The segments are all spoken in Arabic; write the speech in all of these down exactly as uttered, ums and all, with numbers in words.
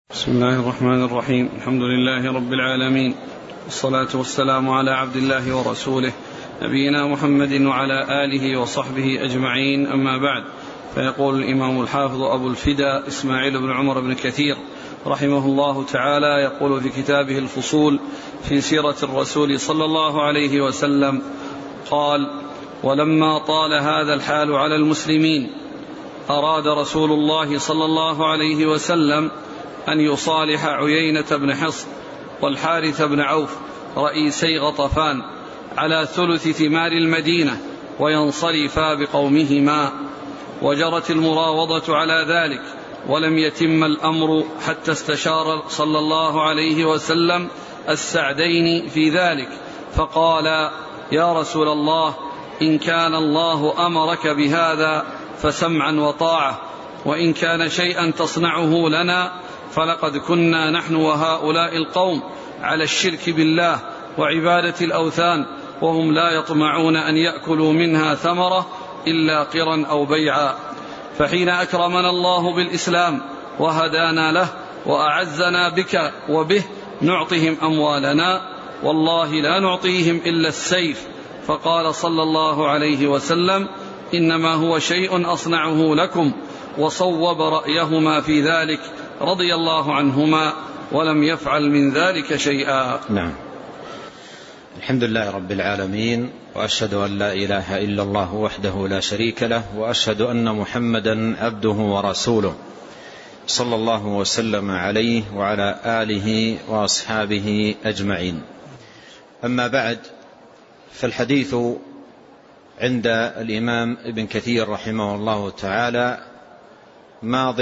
بسم الله الرحمن الرحيم. الحمد لله رب العالمين، والصلاة والسلام على عبد الله ورسوله نبينا محمد وعلى آله وصحبه أجمعين، أما بعد. فيقول الإمام الحافظ أبو الفدا إسماعيل بن عمر بن كثير رحمه الله تعالى، يقول في كتابه الفصول في سيرة الرسول صلى الله عليه وسلم قال: ولما طال هذا الحال على المسلمين أراد رسول الله صلى الله عليه وسلم أن يصالح عيينة بن حصن والحارث بن عوف رئيسي غطفان على ثلث ثمار المدينة وينصرفا بقومهما، وجرت المراوضة على ذلك، ولم يتم الأمر حتى استشار صلى الله عليه وسلم السعدين في ذلك، فقال: يا رسول الله، إن كان الله أمرك بهذا فسمعا وطاعة، وإن كان شيئا تصنعه لنا فلقد كنا نحن وهؤلاء القوم على الشرك بالله وعبادة الأوثان، وهم لا يطمعون أن يأكلوا منها ثمرة إلا قرا أو بيعا، فحين أكرمنا الله بالإسلام وهدانا له وأعزنا بك وبه نعطهم أموالنا، والله لا نعطيهم إلا السيف. فقال صلى الله عليه وسلم: إنما هو شيء أصنعه لكم، وصوب رأيهما في ذلك رضي الله عنهما، ولم يفعل من ذلك شيئا. نعم. الحمد لله رب العالمين، وأشهد أن لا إله إلا الله وحده لا شريك له، وأشهد أن محمدا عبده ورسوله صلى الله وسلم عليه وعلى آله وأصحابه أجمعين. أما بعد، فالحديث عند الإمام ابن كثير رحمه الله تعالى ماض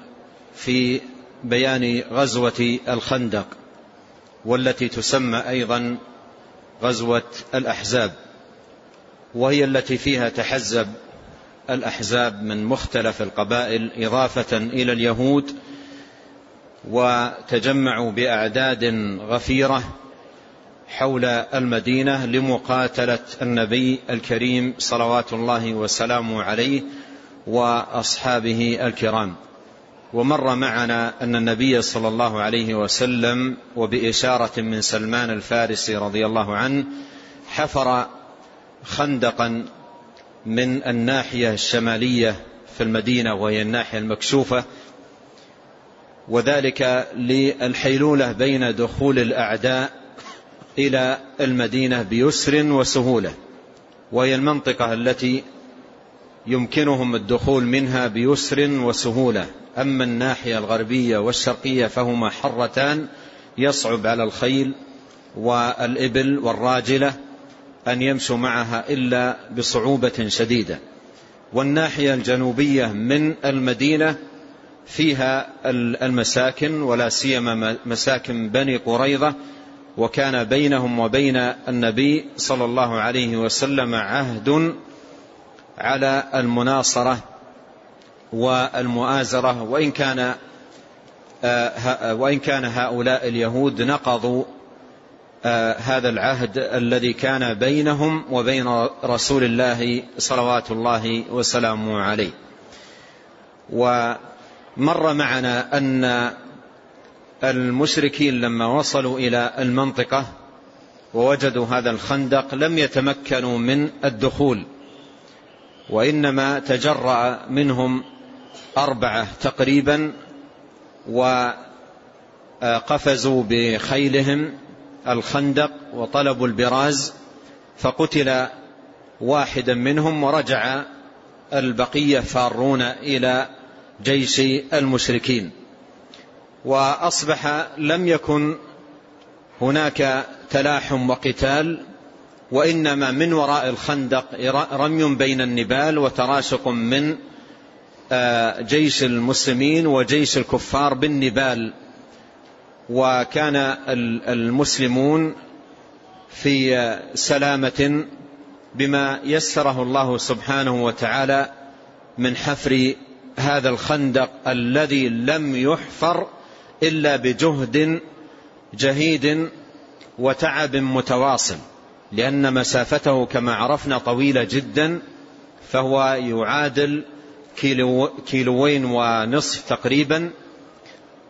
في بيان غزوة الخندق، والتي تسمى أيضا غزوة الأحزاب، وهي التي فيها تحزب الأحزاب من مختلف القبائل إضافة إلى اليهود، وتجمعوا بأعداد غفيرة حول المدينة لمقاتلة النبي الكريم صلوات الله وسلامه عليه وأصحابه الكرام. ومر معنا أن النبي صلى الله عليه وسلم وبإشارة من سلمان الفارسي رضي الله عنه حفر خندقا من الناحية الشمالية في المدينة، وهي الناحية المكشوفة، وذلك للحيلولة بين دخول الأعداء إلى المدينة بيسر وسهولة، وهي المنطقة التي يمكنهم الدخول منها بيسر وسهولة. أما الناحية الغربية والشرقية فهما حرتان يصعب على الخيل والإبل والراجلة أن يمشوا معها إلا بصعوبة شديدة. والناحية الجنوبية من المدينة فيها المساكن، ولا سيما مساكن بني قريظة، وكان بينهم وبين النبي صلى الله عليه وسلم عهد على المناصرة والمؤازرة، وإن كان وإن كان هؤلاء اليهود نقضوا هذا العهد الذي كان بينهم وبين رسول الله صلوات الله وسلامه عليه. ومر معنا أن المشركين لما وصلوا إلى المنطقة ووجدوا هذا الخندق لم يتمكنوا من الدخول، وإنما تجرأ منهم أربعة تقريبا وقفزوا بخيلهم الخندق وطلبوا البراز، فقتل واحدا منهم، ورجع البقية فارون إلى جيش المشركين. وأصبح لم يكن هناك تلاحم وقتال، وإنما من وراء الخندق رمي بين النبال وتراشق من جيش المسلمين وجيش الكفار بالنبال. وكان المسلمون في سلامة بما يسره الله سبحانه وتعالى من حفر هذا الخندق الذي لم يحفر إلا بجهد جهيد وتعب متواصل، لأن مسافته كما عرفنا طويلة جدا، فهو يعادل كيلو كيلوين ونصف تقريبا،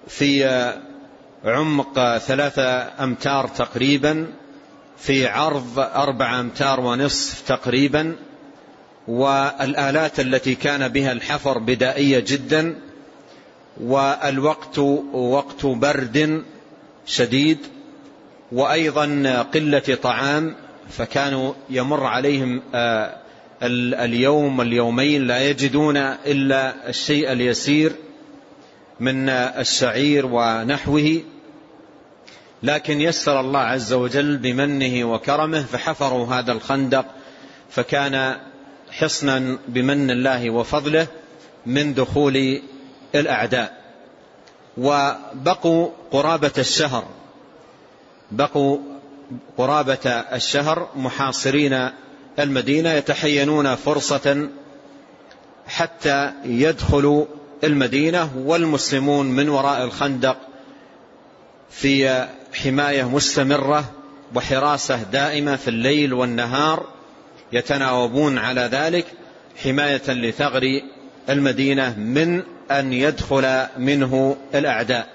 في عمق ثلاثة أمتار تقريبا، في عرض أربعة أمتار ونصف تقريبا، والآلات التي كان بها الحفر بدائية جدا، والوقت وقت برد شديد، وأيضا قلة طعام، فكانوا يمر عليهم اليوم اليومين لا يجدون إلا الشيء اليسير من الشعير ونحوه، لكن يسر الله عز وجل بمنه وكرمه فحفروا هذا الخندق، فكان حصنا بمن الله وفضله من دخول الأعداء. وبقوا قرابة الشهر بقوا قرابة الشهر محاصرين المدينة، يتحينون فرصة حتى يدخلوا المدينة والمسلمون من وراء الخندق في حماية مستمرة وحراسة دائمة في الليل والنهار، يتناوبون على ذلك حماية لثغر المدينة من أن يدخل منه الأعداء.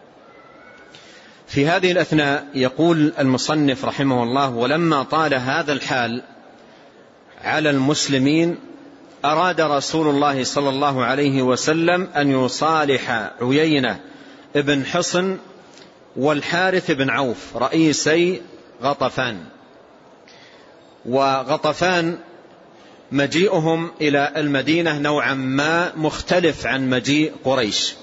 في هذه الأثناء يقول المصنف رحمه الله: ولما طال هذا الحال على المسلمين أراد رسول الله صلى الله عليه وسلم أن يصالح عيينة ابن حصن والحارث بن عوف رئيسي غطفان. وغطفان مجيئهم إلى المدينة نوعا ما مختلف عن مجيء قريش،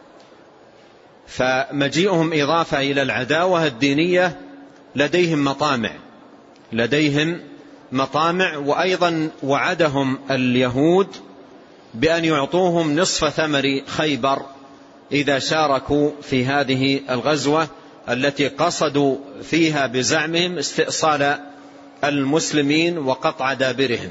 فمجيئهم إضافة إلى العداوة الدينية، لديهم مطامع لديهم مطامع وأيضا وعدهم اليهود بأن يعطوهم نصف ثمر خيبر إذا شاركوا في هذه الغزوة التي قصدوا فيها بزعمهم استئصال المسلمين وقطع دابرهم.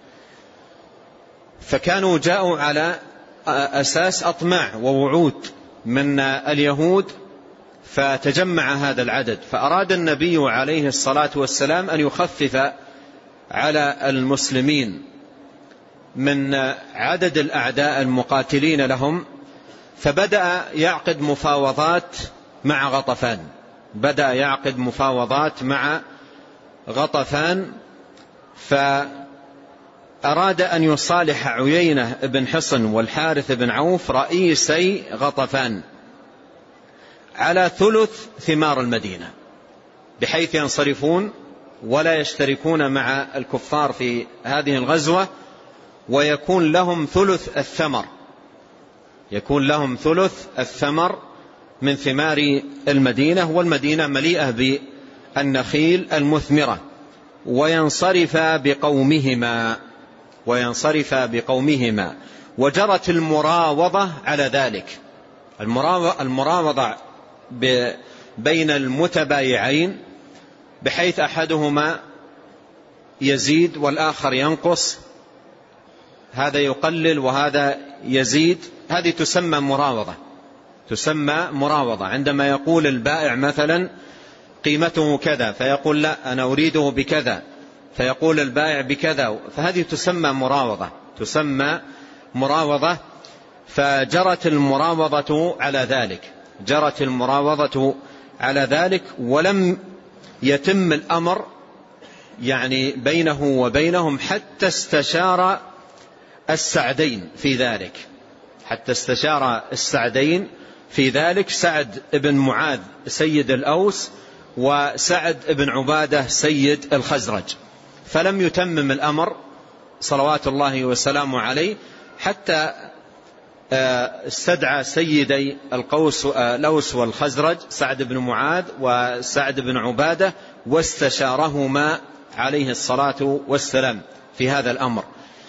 فكانوا جاءوا على أساس أطماع ووعود من اليهود، فتجمع هذا العدد، فأراد النبي عليه الصلاة والسلام أن يخفف على المسلمين من عدد الأعداء المقاتلين لهم، فبدأ يعقد مفاوضات مع غطفان بدأ يعقد مفاوضات مع غطفان فأراد أن يصالح عيينة بن حصن والحارث بن عوف رئيسي غطفان على ثلث ثمار المدينة، بحيث ينصرفون ولا يشتركون مع الكفار في هذه الغزوة، ويكون لهم ثلث الثمر يكون لهم ثلث الثمر من ثمار المدينة، والمدينة مليئة بالنخيل المثمرة، وينصرف بقومهما وينصرف بقومهما وجرت المراوضة على ذلك. المراوضة بين المتبايعين، بحيث أحدهما يزيد والآخر ينقص، هذا يقلل وهذا يزيد، هذه تسمى مراوضة تسمى مراوضة عندما يقول البائع مثلا قيمته كذا فيقول لا أنا أريده بكذا، فيقول البائع بكذا، فهذه تسمى مراوضة تسمى مراوضة فجرت المراوضة على ذلك جرت المراوضة على ذلك ولم يتم الأمر يعني بينه وبينهم حتى استشار السعدين في ذلك حتى استشار السعدين في ذلك سعد بن معاذ سيد الأوس وسعد بن عبادة سيد الخزرج، فلم يتمم الأمر صلوات الله وسلامه عليه حتى استدعى سيدي القوس الأوس والخزرج سعد بن معاذ وسعد بن عبادة واستشارهما عليه الصلاة والسلام في هذا الأمر.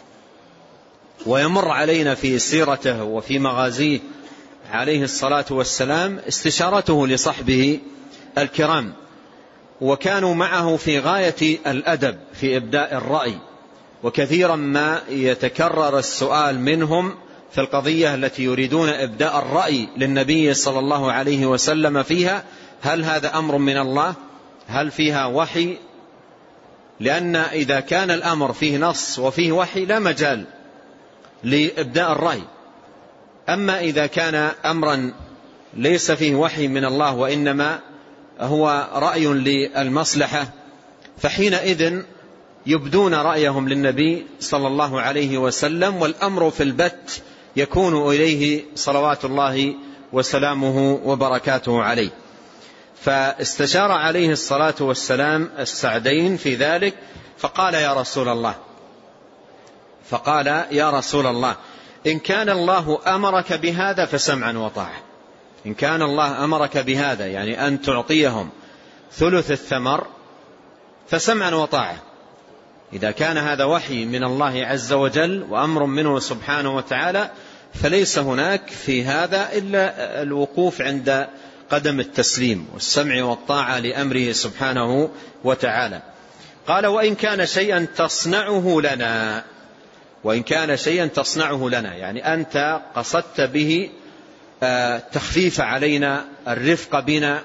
ويمر علينا في سيرته وفي مغازيه عليه الصلاة والسلام استشارته لصحبه الكرام، وكانوا معه في غاية الأدب في إبداء الرأي، وكثيرا ما يتكرر السؤال منهم في القضية التي يريدون إبداء الرأي للنبي صلى الله عليه وسلم فيها: هل هذا أمر من الله؟ هل فيها وحي؟ لأن إذا كان الأمر فيه نص وفيه وحي لا مجال لإبداء الرأي. أما إذا كان أمرا ليس فيه وحي من الله وإنما هو رأي للمصلحة، فحينئذ يبدون رأيهم للنبي صلى الله عليه وسلم، والأمر في البت يكون إليه صلوات الله وسلامه وبركاته عليه. فاستشار عليه الصلاة والسلام السعدين في ذلك، فقال يا رسول الله فقال يا رسول الله إن كان الله أمرك بهذا فسمعا وطاعة. إن كان الله أمرك بهذا، يعني أن تعطيهم ثلث الثمر، فسمعا وطاعة. إذا كان هذا وحي من الله عز وجل وأمر منه سبحانه وتعالى، فليس هناك في هذا إلا الوقوف عند قدم التسليم والسمع والطاعة لأمره سبحانه وتعالى. قال وإن كان شيئا تصنعه لنا، وإن كان شيئا تصنعه لنا، يعني أنت قصدت به تخفيف علينا، الرفق بنا،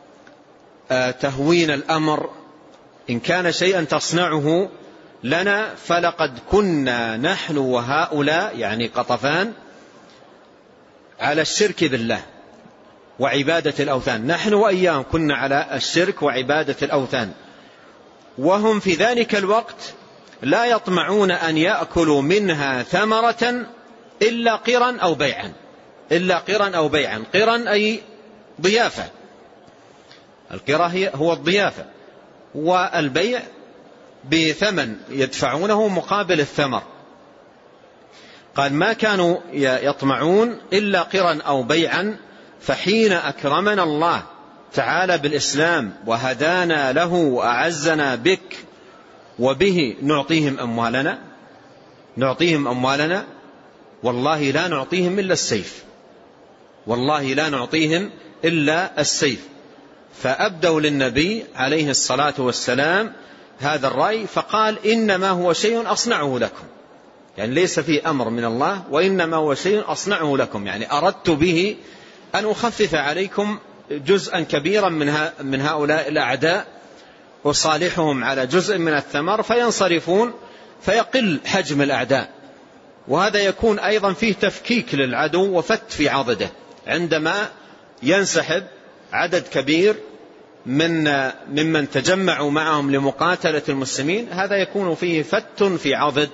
تهوين الأمر، إن كان شيئا تصنعه لنا فلقد كنا نحن وهؤلاء، يعني قطفان، على الشرك بالله وعبادة الأوثان. نحن وإياهم كنا على الشرك وعبادة الأوثان، وهم في ذلك الوقت لا يطمعون أن يأكلوا منها ثمرة إلا قرا أو بيعا، إلا قرا أو بيعا. قرا أي ضيافة، القرا هو الضيافة، والبيع بثمن يدفعونه مقابل الثمر. قال ما كانوا يطمعون إلا قرا أو بيعا، فحين أكرمنا الله تعالى بالإسلام وهدانا له وأعزنا بك وبه نعطيهم أموالنا، نعطيهم أموالنا والله لا نعطيهم إلا السيف، والله لا نعطيهم إلا السيف. فأبدوا للنبي عليه الصلاة والسلام هذا الرأي، فقال إنما هو شيء أصنعه لكم، يعني ليس فيه أمر من الله، وإنما هو شيء أصنعه لكم، يعني أردت به أن أخفف عليكم جزءا كبيرا من هؤلاء الأعداء، وصالحهم على جزء من الثمر فينصرفون فيقل حجم الأعداء. وهذا يكون أيضا فيه تفكيك للعدو وفت في عضده، عندما ينسحب عدد كبير من ممن تجمعوا معهم لمقاتلة المسلمين، هذا يكون فيه فت في عضد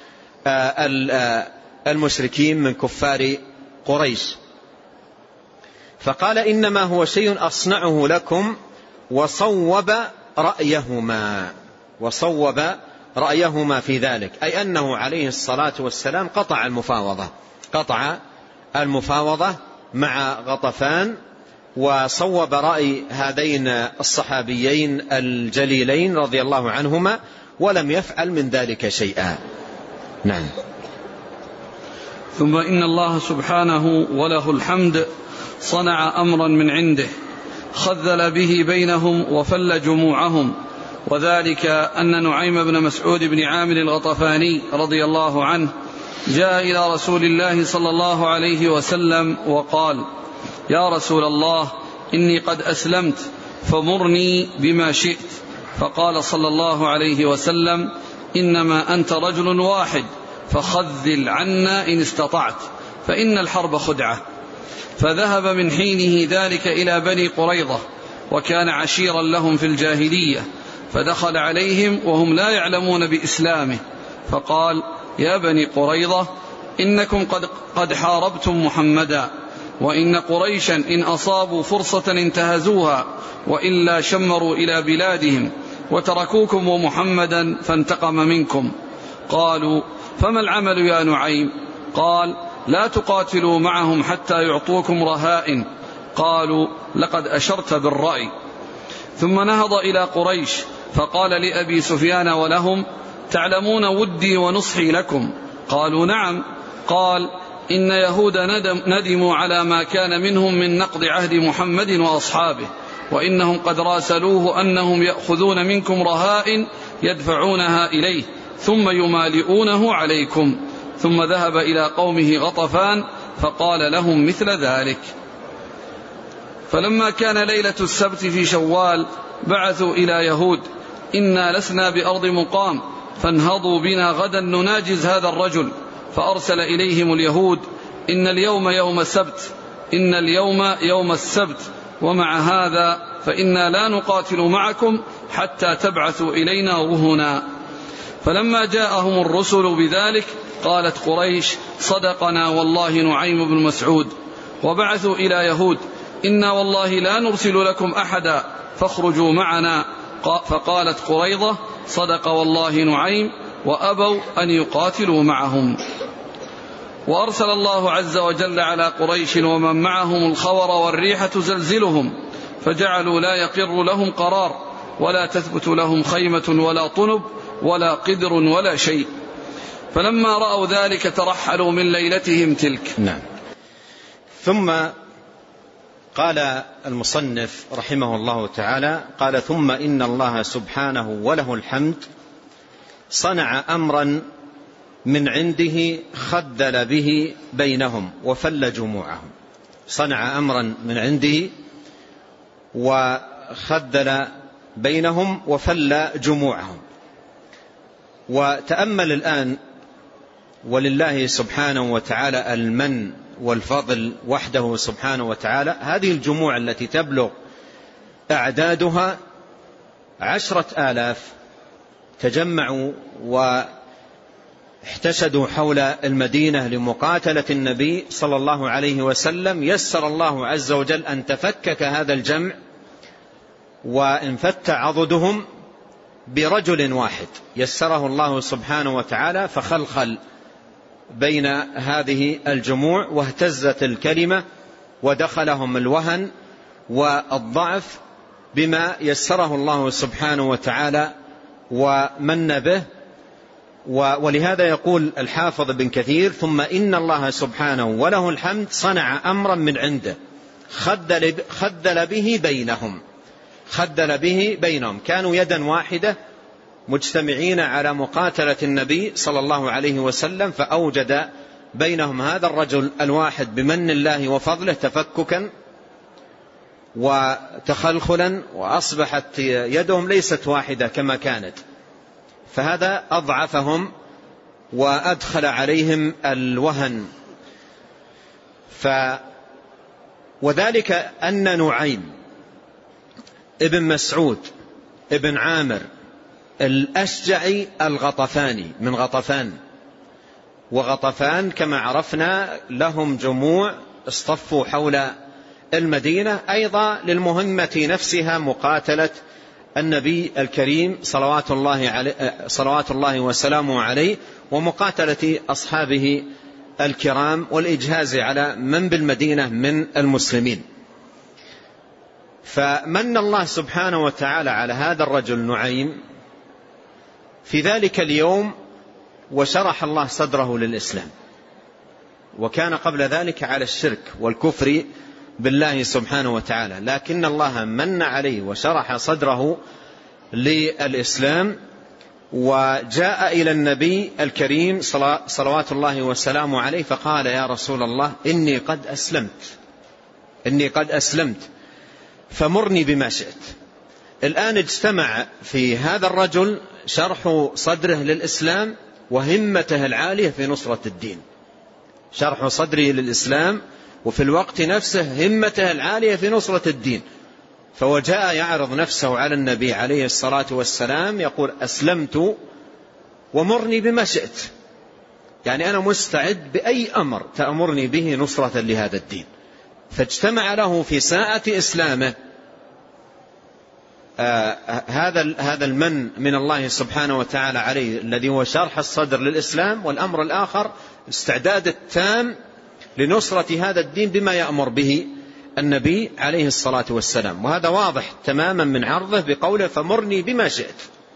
المشركين من كفار قريش. فقال إنما هو شيء أصنعه لكم، وصوب رأيهما، وصوب رأيهما في ذلك، أي أنه عليه الصلاة والسلام قطع المفاوضة، قطع المفاوضة مع غطفان، وصوب رأي هذين الصحابيين الجليلين رضي الله عنهما، ولم يفعل من ذلك شيئا. نعم. ثم إن الله سبحانه وله الحمد صنع أمرا من عنده خذل به بينهم وفل جموعهم، وذلك أن نعيم بن مسعود بن عامر الغطفاني رضي الله عنه جاء إلى رسول الله صلى الله عليه وسلم وقال يا رسول الله إني قد أسلمت فمرني بما شئت. فقال صلى الله عليه وسلم إنما أنت رجل واحد فخذل عنا إن استطعت، فإن الحرب خدعة. فذهب من حينه ذلك إلى بني قريظة، وكان عشيرا لهم في الجاهلية، فدخل عليهم وهم لا يعلمون بإسلامه، فقال يا بني قريظة إنكم قد, قد حاربتم محمدا، وإن قريشا إن أصابوا فرصة انتهزوها، وإلا شمروا إلى بلادهم وتركوكم ومحمدا فانتقم منكم. قالوا فما العمل يا نعيم؟ قال لا تقاتلوا معهم حتى يعطوكم رهائن. قالوا لقد أشرت بالرأي. ثم نهض إلى قريش فقال لأبي سفيان ولهم تعلمون ودي ونصحي لكم؟ قالوا نعم. قال إن يهود ندم ندموا على ما كان منهم من نقض عهد محمد وأصحابه، وإنهم قد راسلوه أنهم يأخذون منكم رهائن يدفعونها إليه ثم يمالئونه عليكم. ثم ذهب إلى قومه غطفان فقال لهم مثل ذلك. فلما كان ليلة السبت في شوال بعثوا إلى يهود إنا لسنا بأرض مقام، فانهضوا بنا غدا نناجز هذا الرجل. فأرسل إليهم اليهود إن اليوم يوم السبت، إن اليوم يوم السبت، ومع هذا فإنا لا نقاتل معكم حتى تبعثوا إلينا رهنا. فلما جاءهم الرسل بذلك قالت قريش صدقنا والله نعيم بن مسعود. وبعثوا إلى يهود إنا والله لا نرسل لكم أحدا فاخرجوا معنا. فقالت قريظة صدق والله نعيم، وأبوا أن يقاتلوا معهم. وأرسل الله عز وجل على قريش ومن معهم الخور والريح تزلزلهم، فجعلوا لا يقر لهم قرار، ولا تثبت لهم خيمة ولا طنب ولا قدر ولا شيء. فلما رأوا ذلك ترحلوا من ليلتهم تلك. نعم. ثم قال المصنف رحمه الله تعالى قال ثم إن الله سبحانه وله الحمد صنع أمرا من عنده خدل به بينهم وفل جموعهم. صنع أمرا من عنده وخدل بينهم وفل جموعهم. وتأمل الآن، ولله سبحانه وتعالى المن والفضل وحده سبحانه وتعالى، هذه الجموع التي تبلغ أعدادها عشرة آلاف تجمعوا واحتشدوا حول المدينة لمقاتلة النبي صلى الله عليه وسلم. يسر الله عز وجل أن تفكك هذا الجمع وانفت عضدهم برجل واحد، يسره الله سبحانه وتعالى فخلخل بين هذه الجموع واهتزت الكلمة ودخلهم الوهن والضعف بما يسره الله سبحانه وتعالى ومن به. ولهذا يقول الحافظ بن كثير ثم إن الله سبحانه وله الحمد صنع أمرا من عنده خدل, خدل به بينهم. خدل به بينهم، كانوا يدا واحدة مجتمعين على مقاتلة النبي صلى الله عليه وسلم، فأوجد بينهم هذا الرجل الواحد بمن الله وفضله تفككا وتخلخلا، وأصبحت يدهم ليست واحدة كما كانت، فهذا أضعفهم وأدخل عليهم الوهن. ف وذلك أن نعيم ابن مسعود ابن عامر الأشجعي الغطفاني من غطفان، وغطفان كما عرفنا لهم جموع اصطفوا حول المدينة أيضا للمهمة نفسها مقاتلة النبي الكريم صلوات الله عليه صلوات الله وسلامه عليه ومقاتلة أصحابه الكرام والإجهاز على من بالمدينة من المسلمين. فمن الله سبحانه وتعالى على هذا الرجل نعيم في ذلك اليوم وشرح الله صدره للإسلام، وكان قبل ذلك على الشرك والكفر بالله سبحانه وتعالى، لكن الله من عليه وشرح صدره للإسلام وجاء إلى النبي الكريم صلوات الله وسلامه عليه فقال يا رسول الله إني قد أسلمت إني قد أسلمت فمرني بما شئت. الآن اجتمع في هذا الرجل شرح صدره للإسلام وهمته العالية في نصرة الدين، شرح صدره للإسلام وفي الوقت نفسه همته العالية في نصرة الدين. فوجاء يعرض نفسه على النبي عليه الصلاة والسلام يقول أسلمت ومرني بما شئت، يعني أنا مستعد بأي أمر تأمرني به نصرة لهذا الدين. فاجتمع له في ساعة إسلامه آه هذا هذا المن من الله سبحانه وتعالى عليه الذي هو شرح الصدر للإسلام، والأمر الآخر استعداد التام لنصرة هذا الدين بما يأمر به النبي عليه الصلاة والسلام. وهذا واضح تماما من عرضه بقوله فمرني بما شئت،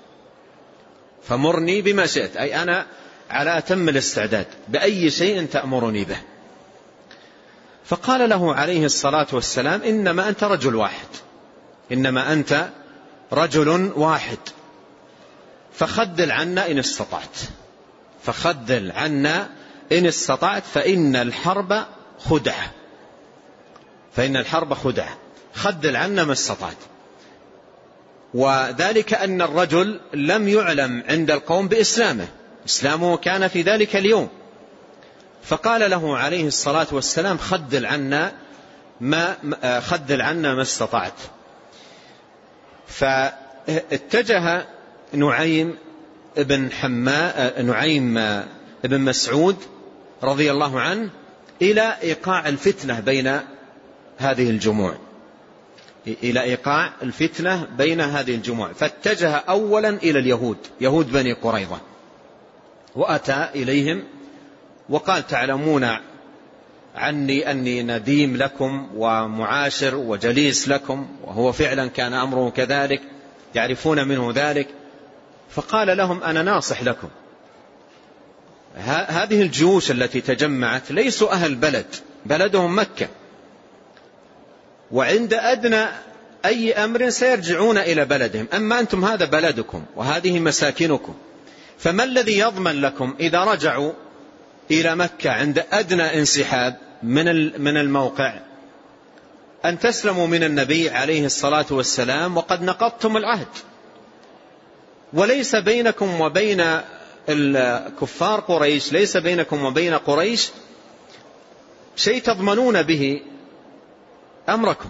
فمرني بما شئت أي أنا على أتم الاستعداد بأي شيء تأمرني به. فقال له عليه الصلاة والسلام إنما أنت رجل واحد إنما أنت رجل واحد فخذل عنا إن استطعت فخذل عنا إن استطعت فإن الحرب خدعة فإن الحرب خدعة خذل عنا ما استطعت. وذلك أن الرجل لم يعلم عند القوم بإسلامه، إسلامه كان في ذلك اليوم، فقال له عليه الصلاة والسلام خذل عنا ما خذل عنا ما استطعت. فاتجه نعيم ابن حماء نعيم ابن مسعود رضي الله عنه إلى إيقاع الفتنة بين هذه الجموع إلى إيقاع الفتنة بين هذه الجموع فاتجه أولا إلى اليهود يهود بني قريظة، وأتى إليهم وقال: تعلمون عني أني نديم لكم ومعاشر وجليس لكم، وهو فعلا كان أمره كذلك، يعرفون منه ذلك. فقال لهم: أنا ناصح لكم. هذه الجيوش التي تجمعت ليسوا أهل بلد، بلدهم مكة، وعند أدنى أي أمر سيرجعون إلى بلدهم، أما أنتم هذا بلدكم وهذه مساكنكم، فما الذي يضمن لكم إذا رجعوا إلى مكة عند أدنى انسحاب من الموقع أن تسلموا من النبي عليه الصلاة والسلام وقد نقضتم العهد، وليس بينكم وبين الكفار قريش، ليس بينكم وبين قريش شيء تضمنون به أمركم،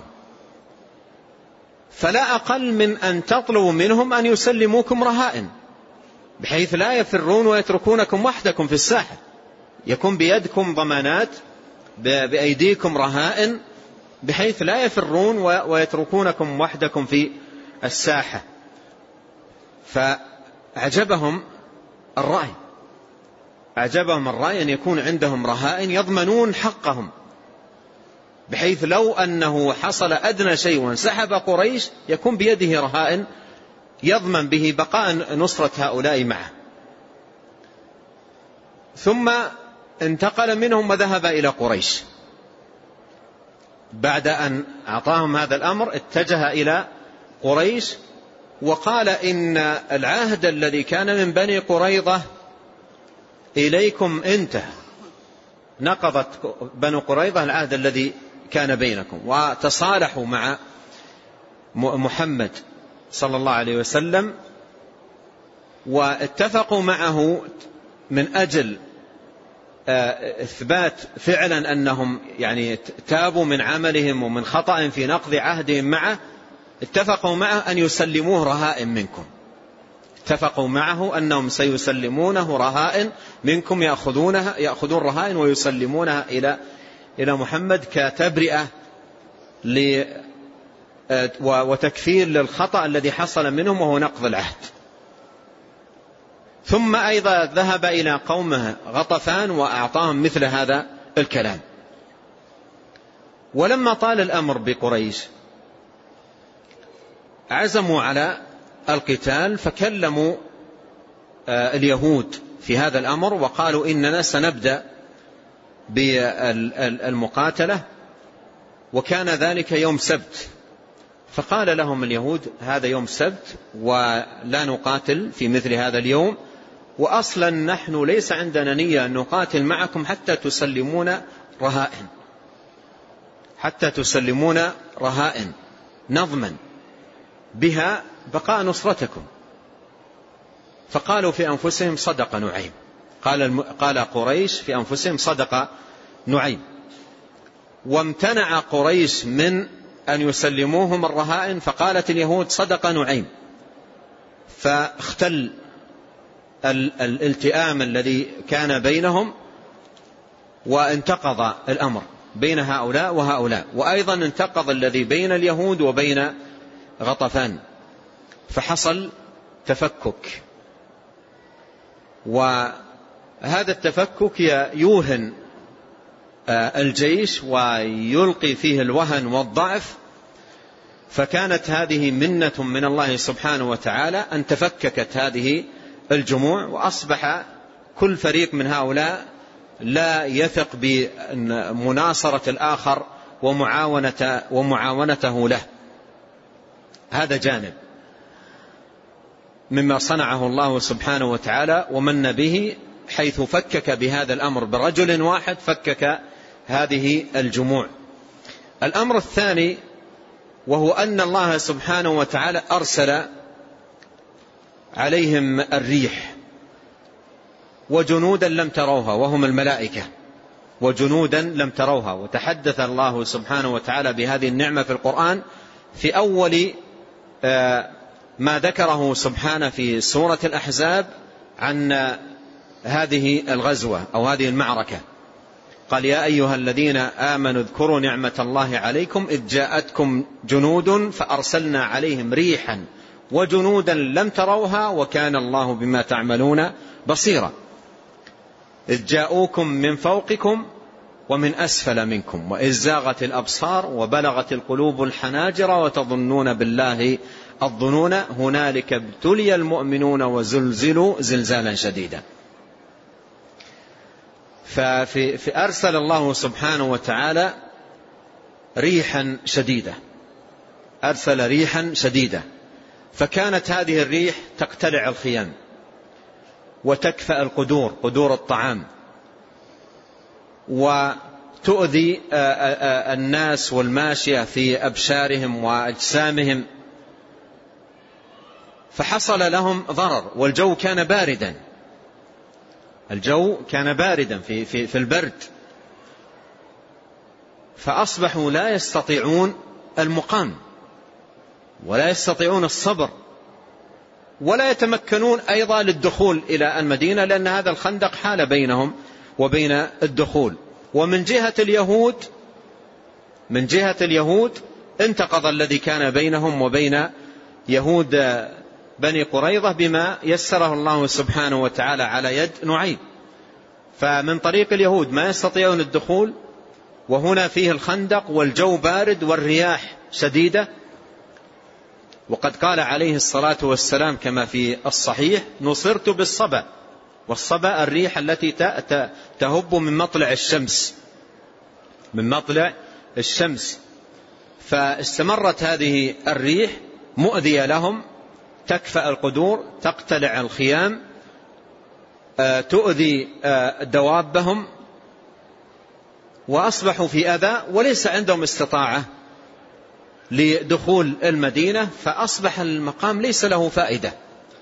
فلا أقل من أن تطلبوا منهم أن يسلموكم رهائن بحيث لا يفرون ويتركونكم وحدكم في الساحة، يكون بيدكم ضمانات، بأيديكم رهائن بحيث لا يفرون ويتركونكم وحدكم في الساحة. فأعجبهم الرأي أعجبهم الرأي أن يكون عندهم رهائن يضمنون حقهم، بحيث لو أنه حصل أدنى شيء وانسحب قريش يكون بيده رهائن يضمن به بقاء نصرة هؤلاء معه. ثم انتقل منهم وذهب إلى قريش بعد أن أعطاهم هذا الأمر، اتجه إلى قريش وقال: إن العهد الذي كان من بني قريظة إليكم انتهى، نقضت بنو قريظة العهد الذي كان بينكم، وتصالحوا مع محمد صلى الله عليه وسلم، واتفقوا معه من أجل إثبات فعلا أنهم يعني تابوا من عملهم ومن خطأ في نقض عهدهم معه. اتفقوا معه أن يسلموه رهائن منكم، اتفقوا معه أنهم سيسلمونه رهائن منكم، يأخذونها يأخذون رهائن ويسلمونها إلى إلى محمد كتبرئة وتكفير للخطأ الذي حصل منهم وهو نقض العهد. ثم أيضا ذهب إلى قومه غطفان وأعطاهم مثل هذا الكلام. ولما طال الأمر بقريش عزموا على القتال، فكلموا اليهود في هذا الأمر وقالوا: إننا سنبدأ بالمقاتلة، وكان ذلك يوم سبت. فقال لهم اليهود: هذا يوم سبت ولا نقاتل في مثل هذا اليوم، وأصلا نحن ليس عندنا نية أن نقاتل معكم حتى تسلمون رهائن حتى تسلمون رهائن نضمن بها بقاء نصرتكم. فقالوا في أنفسهم: صدق نعيم. قال قال قريش في أنفسهم: صدق نعيم. وامتنع قريش من أن يسلموهم الرهائن، فقالت اليهود: صدق نعيم. فاختل الالتئام الذي كان بينهم، وانتقض الأمر بين هؤلاء وهؤلاء، وأيضا انتقض الذي بين اليهود وبين غطفان، فحصل تفكك. وهذا التفكك يوهن الجيش ويلقي فيه الوهن والضعف، فكانت هذه منة من الله سبحانه وتعالى أن تفككت هذه الجموع، وأصبح كل فريق من هؤلاء لا يثق بمناصرة الآخر ومعاونة ومعاونته له. هذا جانب مما صنعه الله سبحانه وتعالى ومن به، حيث فكك بهذا الأمر برجل واحد، فكك هذه الجموع. الأمر الثاني وهو أن الله سبحانه وتعالى أرسل عليهم الريح وجنودا لم تروها وهم الملائكة، وجنودا لم تروها. وتحدث الله سبحانه وتعالى بهذه النعمة في القرآن في أول ما ذكره سبحانه في سورة الأحزاب عن هذه الغزوة أو هذه المعركة. قال: يا أيها الذين آمنوا اذكروا نعمة الله عليكم إذ جاءتكم جنود فأرسلنا عليهم ريحا وجنودا لم تروها وكان الله بما تعملون بصيرا. إذ جاءوكم من فوقكم ومن أسفل منكم وإذ زاغت الأبصار وبلغت القلوب الحناجر وتظنون بالله الظنون هنالك ابتلي المؤمنون وزلزلوا زلزالا شديدا. ففي في أرسل الله سبحانه وتعالى ريحا شديدة، أرسل ريحا شديدة، فكانت هذه الريح تقتلع الخيام وتكفأ القدور، قدور الطعام، وتؤذي الناس والماشية في أبشارهم وأجسامهم، فحصل لهم ضرر. والجو كان باردا، الجو كان باردا في, في, في البرد، فأصبحوا لا يستطيعون المقام ولا يستطيعون الصبر ولا يتمكنون أيضا للدخول إلى المدينة، لأن هذا الخندق حال بينهم وبين الدخول. ومن جهة اليهود من جهة اليهود انتقض الذي كان بينهم وبين يهود بني قريظة بما يسره الله سبحانه وتعالى على يد نعيم. فمن طريق اليهود ما يستطيعون الدخول، وهنا فيه الخندق والجو بارد والرياح شديدة. وقد قال عليه الصلاة والسلام كما في الصحيح: نصرت بالصبا. والصبا الريح التي تهب من مطلع الشمس من مطلع الشمس فاستمرت هذه الريح مؤذية لهم، تكفأ القدور، تقتلع الخيام، تؤذي دوابهم، وأصبحوا في أذى وليس عندهم استطاعة لدخول المدينة، فأصبح المقام ليس له فائدة.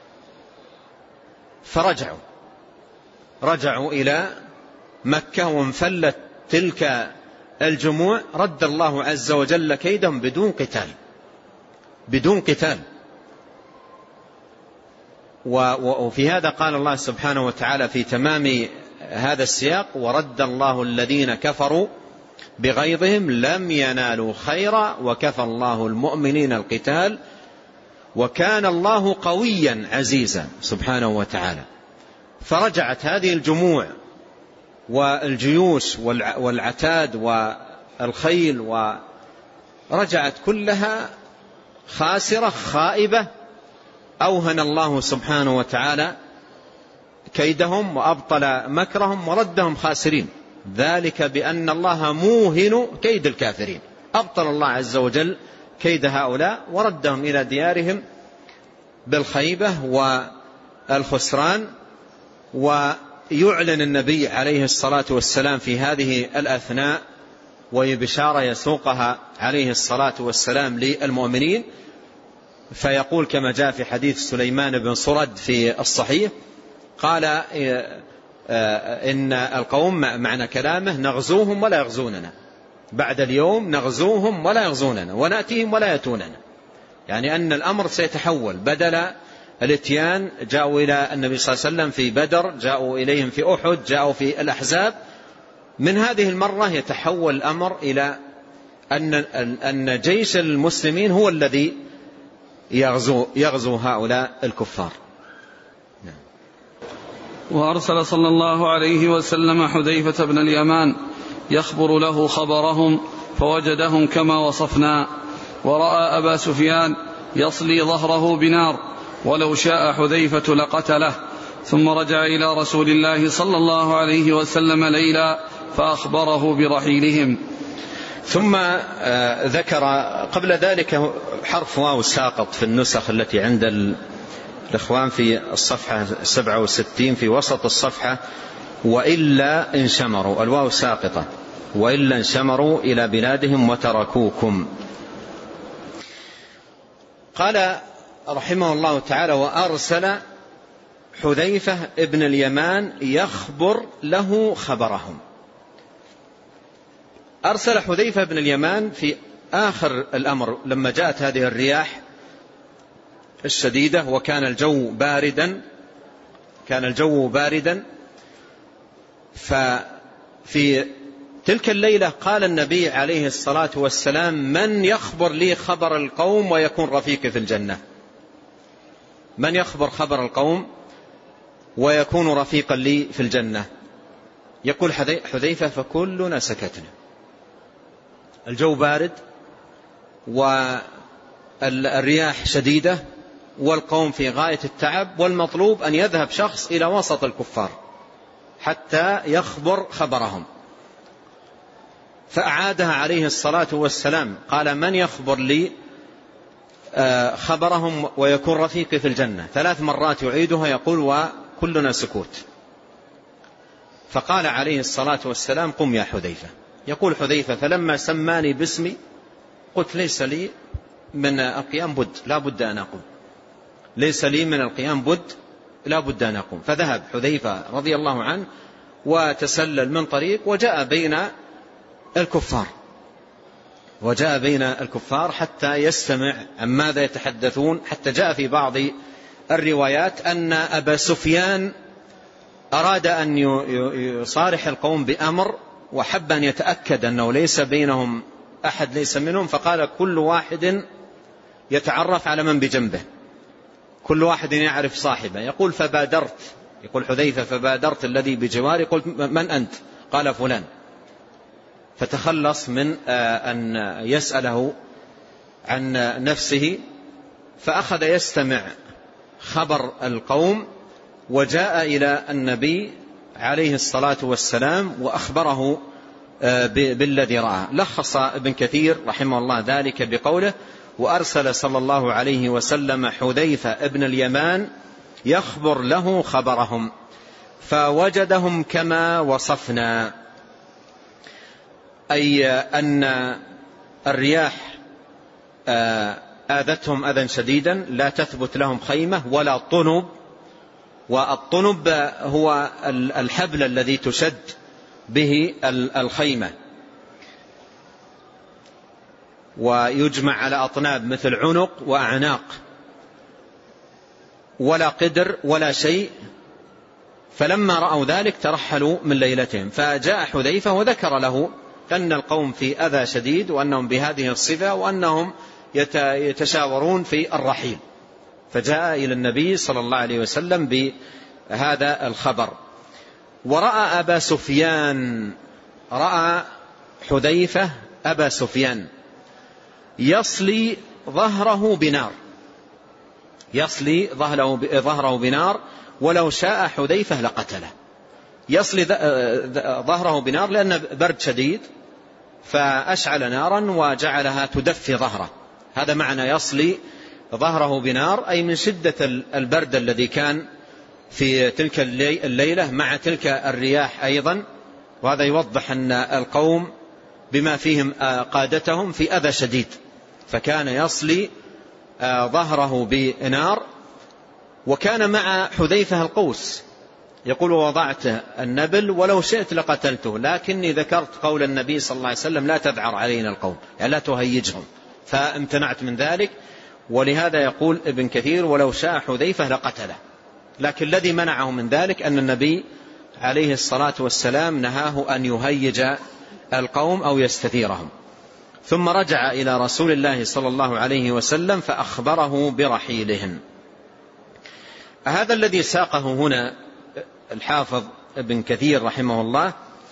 فرجعوا رجعوا إلى مكة وانفلت تلك الجموع. رد الله عز وجل كيدهم بدون قتال بدون قتال وفي هذا قال الله سبحانه وتعالى في تمام هذا السياق: ورد الله الذين كفروا بغيظهم لم ينالوا خيرا وكفى الله المؤمنين القتال وكان الله قويا عزيزا سبحانه وتعالى. فرجعت هذه الجموع والجيوش والعتاد والخيل ورجعت كلها خاسرة خائبة. أوهن الله سبحانه وتعالى كيدهم وأبطل مكرهم وردهم خاسرين، ذلك بأن الله موهن كيد الكافرين. أبطل الله عز وجل كيد هؤلاء وردهم إلى ديارهم بالخيبة والخسران. ويعلن النبي عليه الصلاة والسلام في هذه الأثناء، وهي بشارة يسوقها عليه الصلاة والسلام للمؤمنين، فيقول كما جاء في حديث سليمان بن صرد في الصحيح قال: إن القوم معنى كلامه نغزوهم ولا يغزوننا، بعد اليوم نغزوهم ولا يغزوننا ونأتيهم ولا يأتوننا. يعني أن الأمر سيتحول، بدل الاتيان جاءوا إلى النبي صلى الله عليه وسلم في بدر، جاءوا إليهم في أحد، جاءوا في الأحزاب. من هذه المرة يتحول الأمر إلى أن أن جيش المسلمين هو الذي يغزو يغزو هؤلاء الكفار. وأرسل صلى الله عليه وسلم حذيفة بن اليمان يخبر له خبرهم فوجدهم كما وصفنا، ورأى أبا سفيان يصلي ظهره بنار ولو شاء حذيفة لقتله، ثم رجع إلى رسول الله صلى الله عليه وسلم ليلا فأخبره برحيلهم. ثم ذكر قبل ذلك حرف واو ساقط في النسخ التي عند الإخوان في الصفحة سبعة وستين في وسط الصفحة: وإلا انشمروا، الواو ساقطة، وإلا انشمروا إلى بلادهم وتركوكم. قال رحمه الله تعالى: وأرسل حذيفة ابن اليمان يخبر له خبرهم. أرسل حذيفة بن اليمان في آخر الأمر لما جاءت هذه الرياح الشديدة وكان الجو باردا كان الجو باردا ففي تلك الليلة قال النبي عليه الصلاة والسلام: من يخبر لي خبر القوم ويكون رفيقي في الجنة؟ من يخبر خبر القوم ويكون رفيقا لي في الجنة؟ يقول حذيفة: فكلنا سكتنا. الجو بارد والرياح شديدة والقوم في غاية التعب، والمطلوب أن يذهب شخص إلى وسط الكفار حتى يخبر خبرهم. فأعادها عليه الصلاة والسلام، قال: من يخبر لي خبرهم ويكون رفيقي في الجنة؟ ثلاث مرات يعيدها يقول: وكلنا سكوت. فقال عليه الصلاة والسلام: قم يا حذيفة. يقول حذيفة: فلما سماني باسمي قلت: ليس لي من القيام بد، لا بد أن أقوم، ليس لي من القيام بد، لا بد أن أقوم. فذهب حذيفة رضي الله عنه وتسلل من طريق وجاء بين الكفار وجاء بين الكفار حتى يستمع عن ماذا يتحدثون، حتى جاء في بعض الروايات أن أبا سفيان أراد أن يصارح القوم بأمر وحب أن يتأكد أنه ليس بينهم أحد ليس منهم، فقال: كل واحد يتعرف على من بجنبه، كل واحد يعرف صاحبه. يقول: فبادرت، يقول حذيفة: فبادرت الذي بجواري قلت: من أنت؟ قال: فلان. فتخلص من أن يسأله عن نفسه، فأخذ يستمع خبر القوم، وجاء إلى النبي عليه الصلاة والسلام وأخبره بالذي رأى. لخص ابن كثير رحمه الله ذلك بقوله: وأرسل صلى الله عليه وسلم حذيفة ابن اليمان يخبر له خبرهم فوجدهم كما وصفنا، أي أن الرياح آذتهم أذى شديدا، لا تثبت لهم خيمة ولا طنب، والطنب هو الحبل الذي تشد به الخيمة، ويجمع على أطناب مثل عنق وأعناق، ولا قدر ولا شيء. فلما رأوا ذلك ترحلوا من ليلتهم، فجاء حذيفة وذكر له أن القوم في أذى شديد وأنهم بهذه الصفة وأنهم يتشاورون في الرحيل، فجاء إلى النبي صلى الله عليه وسلم بهذا الخبر. ورأى أبا سفيان، رأى حذيفة أبا سفيان يصلي ظهره بنار، يصلي ظهره بنار، ولو شاء حذيفة لقتله. يصلي ظهره بنار لأن برد شديد، فأشعل نارا وجعلها تدفي ظهره، هذا معنى يصلي ظهره بنار، أي من شدة البرد الذي كان في تلك الليلة مع تلك الرياح أيضا. وهذا يوضح أن القوم بما فيهم قادتهم في أذى شديد، فكان يصلي ظهره بنار. وكان مع حذيفة القوس، يقول: ووضعت النبل ولو شئت لقتلته، لكني ذكرت قول النبي صلى الله عليه وسلم: لا تذعر علينا القوم، يعني لا تهيجهم، فامتنعت من ذلك. ولهذا يقول ابن كثير: ولو شاء حذيفة لقتله، لكن الذي منعه من ذلك أن النبي عليه الصلاة والسلام نهاه أن يهيج القوم أو يستثيرهم. ثم رجع إلى رسول الله صلى الله عليه وسلم فأخبره برحيلهم. هذا الذي ساقه هنا الحافظ ابن كثير رحمه الله،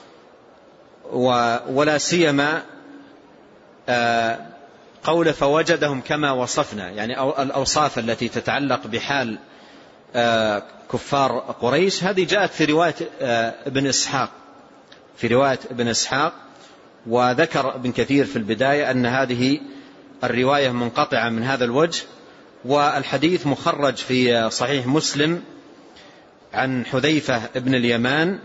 ولا سيما قول فوجدهم كما وصفنا، يعني الأوصاف التي تتعلق بحال كفار قريش، هذه جاءت في رواية ابن إسحاق في رواية ابن إسحاق وذكر ابن كثير في البداية أن هذه الرواية منقطعة من هذا الوجه، والحديث مخرج في صحيح مسلم عن حذيفة ابن اليمان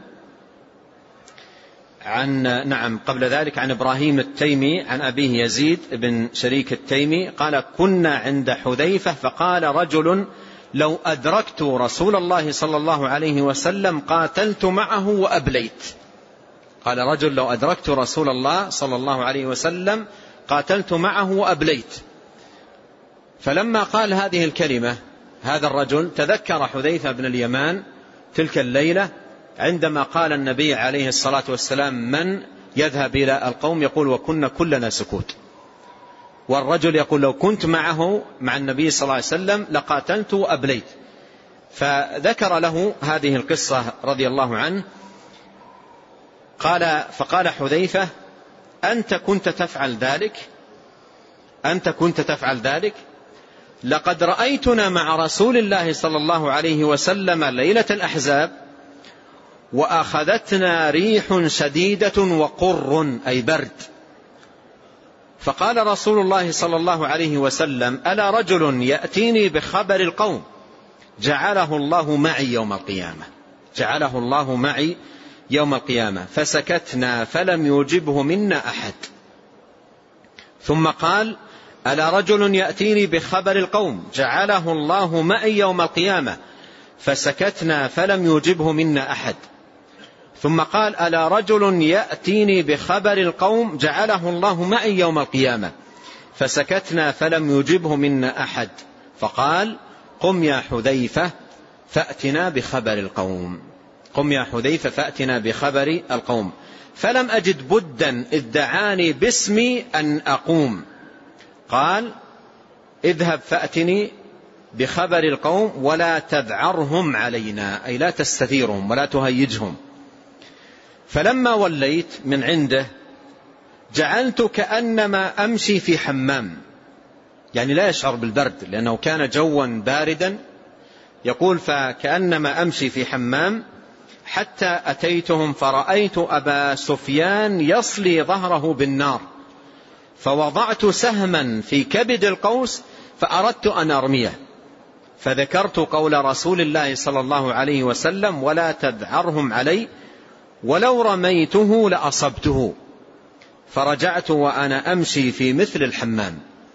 عن نعم قبل ذلك عن إبراهيم التيمي عن أبيه يزيد بن شريك التيمي قال: كنا عند حذيفة فقال رجل: لو أدركت رسول الله صلى الله عليه وسلم قاتلت معه وأبليت. قال رجل لو أدركت رسول الله صلى الله عليه وسلم قاتلت معه وأبليت. فلما قال هذه الكلمة هذا الرجل تذكر حذيفة بن اليمان تلك الليلة عندما قال النبي عليه الصلاة والسلام من يذهب إلى القوم، يقول وكنا كلنا سكوت، والرجل يقول لو كنت معه مع النبي صلى الله عليه وسلم لقاتلت وأبليت. فذكر له هذه القصة رضي الله عنه. قال فقال حذيفة أنت كنت تفعل ذلك أنت كنت تفعل ذلك لقد رأيتنا مع رسول الله صلى الله عليه وسلم ليلة الأحزاب وأخذتنا ريح شديدة وقر أي برد، فقال رسول الله صلى الله عليه وسلم ألا رجل يأتيني بخبر القوم جعله الله معي يوم القيامة جعله الله معي يوم القيامة فسكتنا فلم يجبه منا أحد. ثم قال ألا رجل يأتيني بخبر القوم جعله الله معي يوم القيامة فسكتنا فلم يجبه منا أحد. ثم قال ألا رجل يأتيني بخبر القوم جعله الله معي يوم القيامة فسكتنا فلم يجبه منا أحد. فقال قم يا حذيفة فأتنا بخبر القوم قم يا حذيفة فأتنا بخبر القوم. فلم أجد بدا إذ دعاني باسمي أن أقوم. قال اذهب فأتني بخبر القوم ولا تذعرهم علينا أي لا تستثيرهم ولا تهيجهم. فلما وليت من عنده جعلت كأنما أمشي في حمام، يعني لا يشعر بالبرد لأنه كان جوا باردا. يقول فكأنما أمشي في حمام حتى أتيتهم فرأيت أبا سفيان يصلي ظهره بالنار فوضعت سهما في كبد القوس فأردت أن أرميه فذكرت قول رسول الله صلى الله عليه وسلم ولا تذعرهم علي ولو رميته لأصبته، فرجعت وأنا أمشي في مثل الحمام.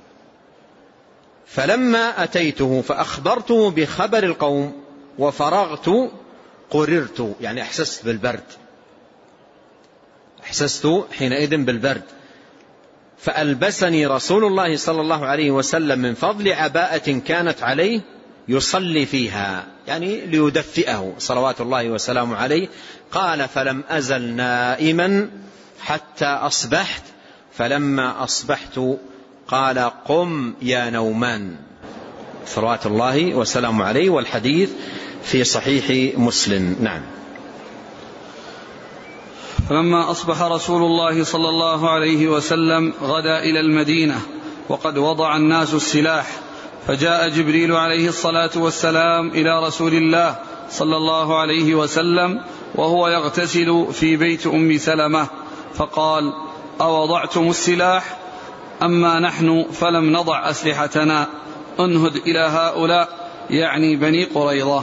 فلما أتيته فأخبرته بخبر القوم وفرغت قررت يعني أحسست بالبرد أحسست حينئذ بالبرد فألبسني رسول الله صلى الله عليه وسلم من فضل عباءة كانت عليه يصلي فيها يعني ليدفئه صلوات الله وسلامه عليه. قال فلم أزل نائما حتى أصبحت فلما أصبحت قال قم يا نومان صلوات الله وسلامه عليه. والحديث في صحيح مسلم. نعم. فلما أصبح رسول الله صلى الله عليه وسلم غدا إلى المدينة وقد وضع الناس السلاح فجاء جبريل عليه الصلاة والسلام إلى رسول الله صلى الله عليه وسلم وهو يغتسل في بيت أم سلمة فقال أوضعتم السلاح؟ أما نحن فلم نضع أسلحتنا انهد إلى هؤلاء يعني بني قريظة.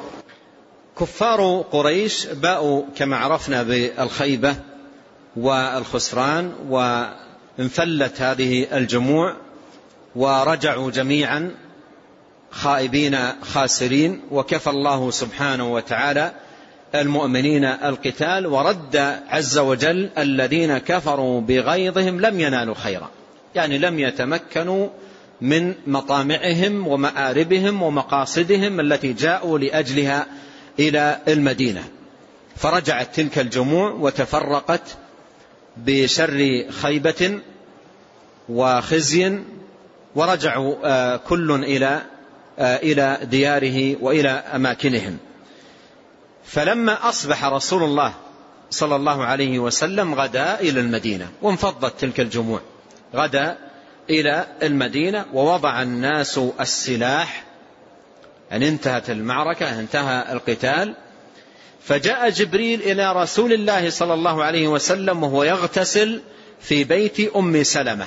كفار قريش باءوا كما عرفنا بالخيبة والخسران وانفلت هذه الجموع ورجعوا جميعا خائبين خاسرين وكفى الله سبحانه وتعالى المؤمنين القتال ورد عز وجل الذين كفروا بغيظهم لم ينالوا خيرا يعني لم يتمكنوا من مطامعهم ومآربهم ومقاصدهم التي جاءوا لأجلها إلى المدينة. فرجعت تلك الجموع وتفرقت بشر خيبة وخزي ورجعوا كل إلى إلى دياره وإلى أماكنهم. فلما أصبح رسول الله صلى الله عليه وسلم غدا إلى المدينة وانفضت تلك الجموع غدا إلى المدينة ووضع الناس السلاح أن انتهت المعركة انتهى القتال. فجاء جبريل إلى رسول الله صلى الله عليه وسلم وهو يغتسل في بيت أم سلمة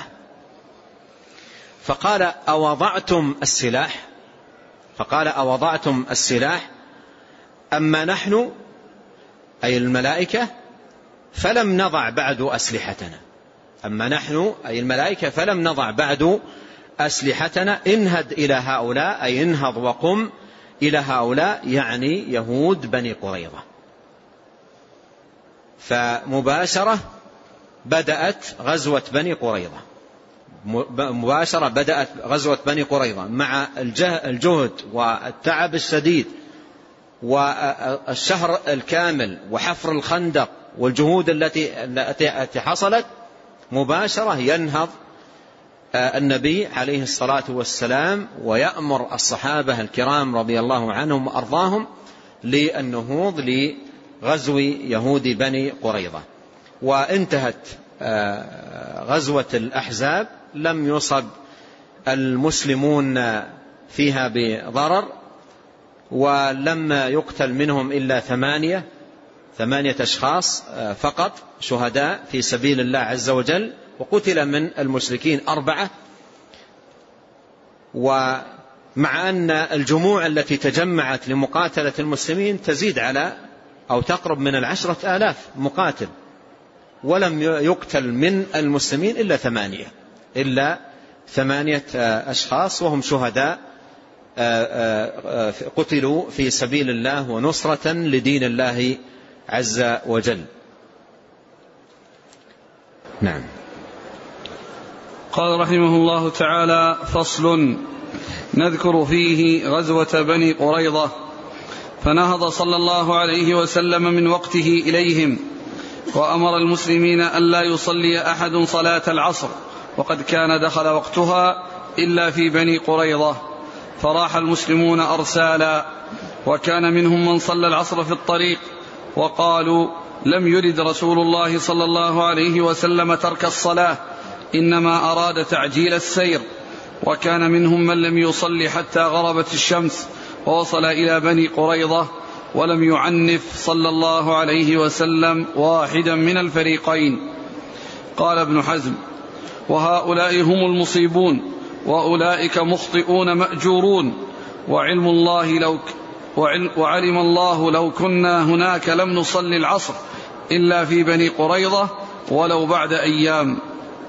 فقال أوضعتم السلاح فقال أوضعتم السلاح أما نحن أي الملائكة فلم نضع بعد أسلحتنا أما نحن أي الملائكة فلم نضع بعد أسلحتنا انهد إلى هؤلاء أي انهض وقم إلى هؤلاء يعني يهود بني قريظة. فمباشرة بدأت غزوة بني قريظة، مباشرة بدأت غزوة بني قريظة مع الجهد والتعب الشديد والشهر الكامل وحفر الخندق والجهود التي التي حصلت. مباشرة ينهض النبي عليه الصلاة والسلام ويأمر الصحابة الكرام رضي الله عنهم وأرضاهم للنهوض لغزو يهود بني قريظة. وانتهت غزوة الأحزاب، لم يصب المسلمون فيها بضرر، ولم يقتل منهم إلا ثمانية ثمانية أشخاص فقط شهداء في سبيل الله عز وجل، وقتل من المشركين أربعة. ومع أن الجموع التي تجمعت لمقاتلة المسلمين تزيد على أو تقرب من العشرة آلاف مقاتل، ولم يقتل من المسلمين إلا ثمانية إلا ثمانية أشخاص، وهم شهداء قتلوا في سبيل الله ونصرة لدين الله عز وجل. نعم. قال رحمه الله تعالى: فصل، نذكر فيه غزوة بني قريظة. فنهض صلى الله عليه وسلم من وقته إليهم، وأمر المسلمين ألا يصلي أحد صلاة العصر، وقد كان دخل وقتها إلا في بني قريظة، فراح المسلمون أرسالا، وكان منهم من صلى العصر في الطريق، وقالوا: لم يرد رسول الله صلى الله عليه وسلم ترك الصلاة، إنما أراد تعجيل السير. وكان منهم من لم يصلي حتى غربت الشمس ووصل إلى بني قريظة، ولم يعنف صلى الله عليه وسلم واحدا من الفريقين. قال ابن حزم: وهؤلاء هم المصيبون، وأولئك مخطئون مأجورون، وعلم الله لو وعلم الله لو كنا هناك لم نصلي العصر إلا في بني قريظة ولو بعد أيام.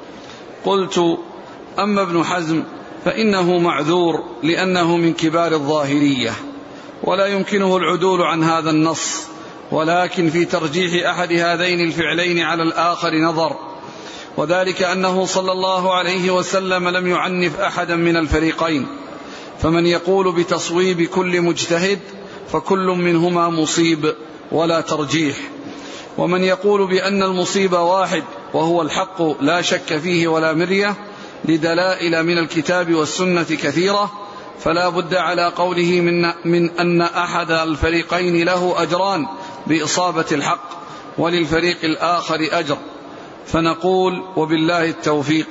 قلت: أما ابن حزم فإنه معذور، لأنه من كبار الظاهرية، ولا يمكنه العدول عن هذا النص، ولكن في ترجيح أحد هذين الفعلين على الآخر نظر، وذلك أنه صلى الله عليه وسلم لم يعنف أحدا من الفريقين. فمن يقول بتصويب كل مجتهد فكل منهما مصيب ولا ترجيح، ومن يقول بأن المصيب واحد وهو الحق لا شك فيه ولا مرية لدلائل من الكتاب والسنة كثيرة، فلا بد على قوله من, من أن أحد الفريقين له أجران بإصابة الحق، وللفريق الآخر أجر. فنقول: وبالله التوفيق.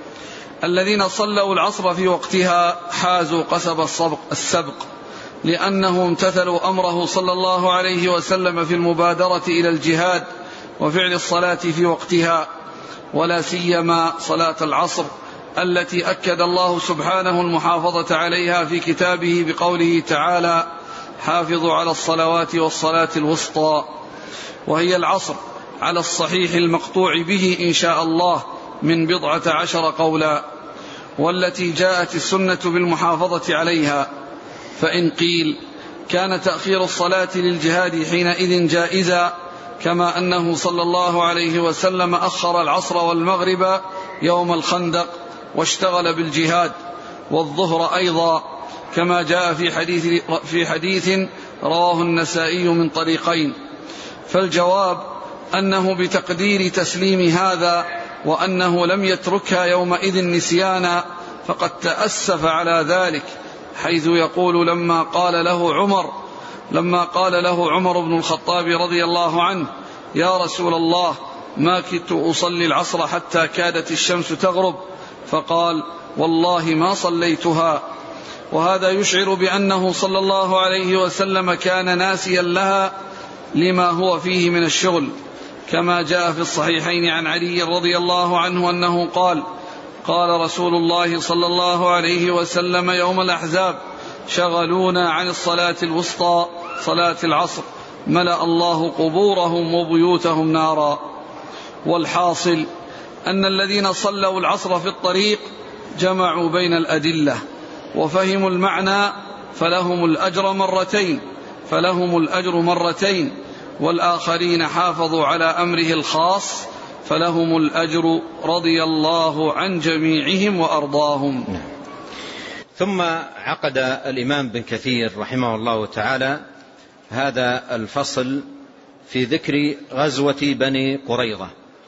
الذين صلوا العصر في وقتها حازوا قصب السبق, السبق لأنهم امتثلوا أمره صلى الله عليه وسلم في المبادرة إلى الجهاد وفعل الصلاة في وقتها، ولا سيما صلاة العصر التي أكد الله سبحانه المحافظة عليها في كتابه بقوله تعالى: حافظوا على الصلوات والصلاة الوسطى، وهي العصر على الصحيح المقطوع به إن شاء الله من بضعة عشر قولا، والتي جاءت السنة بالمحافظة عليها. فإن قيل كان تأخير الصلاة للجهاد حينئذ جائزا، كما أنه صلى الله عليه وسلم أخر العصر والمغرب يوم الخندق واشتغل بالجهاد، والظهر أيضا، كما جاء في حديث, في حديث رواه النسائي من طريقين. فالجواب أنه بتقدير تسليم هذا، وأنه لم يتركها يومئذ نسيانا، فقد تأسف على ذلك، حيث يقول: لما قال له عمر لما قال له عمر بن الخطاب رضي الله عنه: يا رسول الله، ما كدت أصلي العصر حتى كادت الشمس تغرب، فقال: والله ما صليتها. وهذا يشعر بأنه صلى الله عليه وسلم كان ناسيا لها لما هو فيه من الشغل، كما جاء في الصحيحين عن علي رضي الله عنه أنه قال: قال رسول الله صلى الله عليه وسلم يوم الأحزاب: شغلونا عن الصلاة الوسطى صلاة العصر، ملأ الله قبورهم وبيوتهم نارا. والحاصل أن الذين صلوا العصر في الطريق جمعوا بين الأدلة وفهموا المعنى، فلهم الأجر مرتين فلهم الأجر مرتين والآخرين حافظوا على أمره الخاص فلهم الأجر رضي الله عن جميعهم وأرضاهم. ثم عقد الإمام بن كثير رحمه الله تعالى هذا الفصل في ذكر غزوة بني قريظة.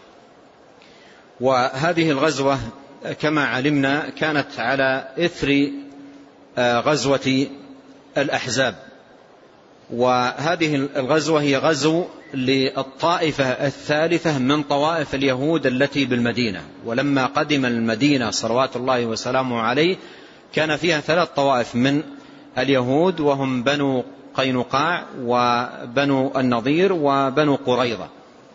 وهذه الغزوة كما علمنا كانت على إثر غزوة الأحزاب، وهذه الغزوة هي غزو للطائفة الثالثة من طوائف اليهود التي بالمدينة. ولما قدم المدينة صلوات الله وسلامه عليه كان فيها ثلاث طوائف من اليهود، وهم بنو قينقاع وبنو النضير وبنو قريظة.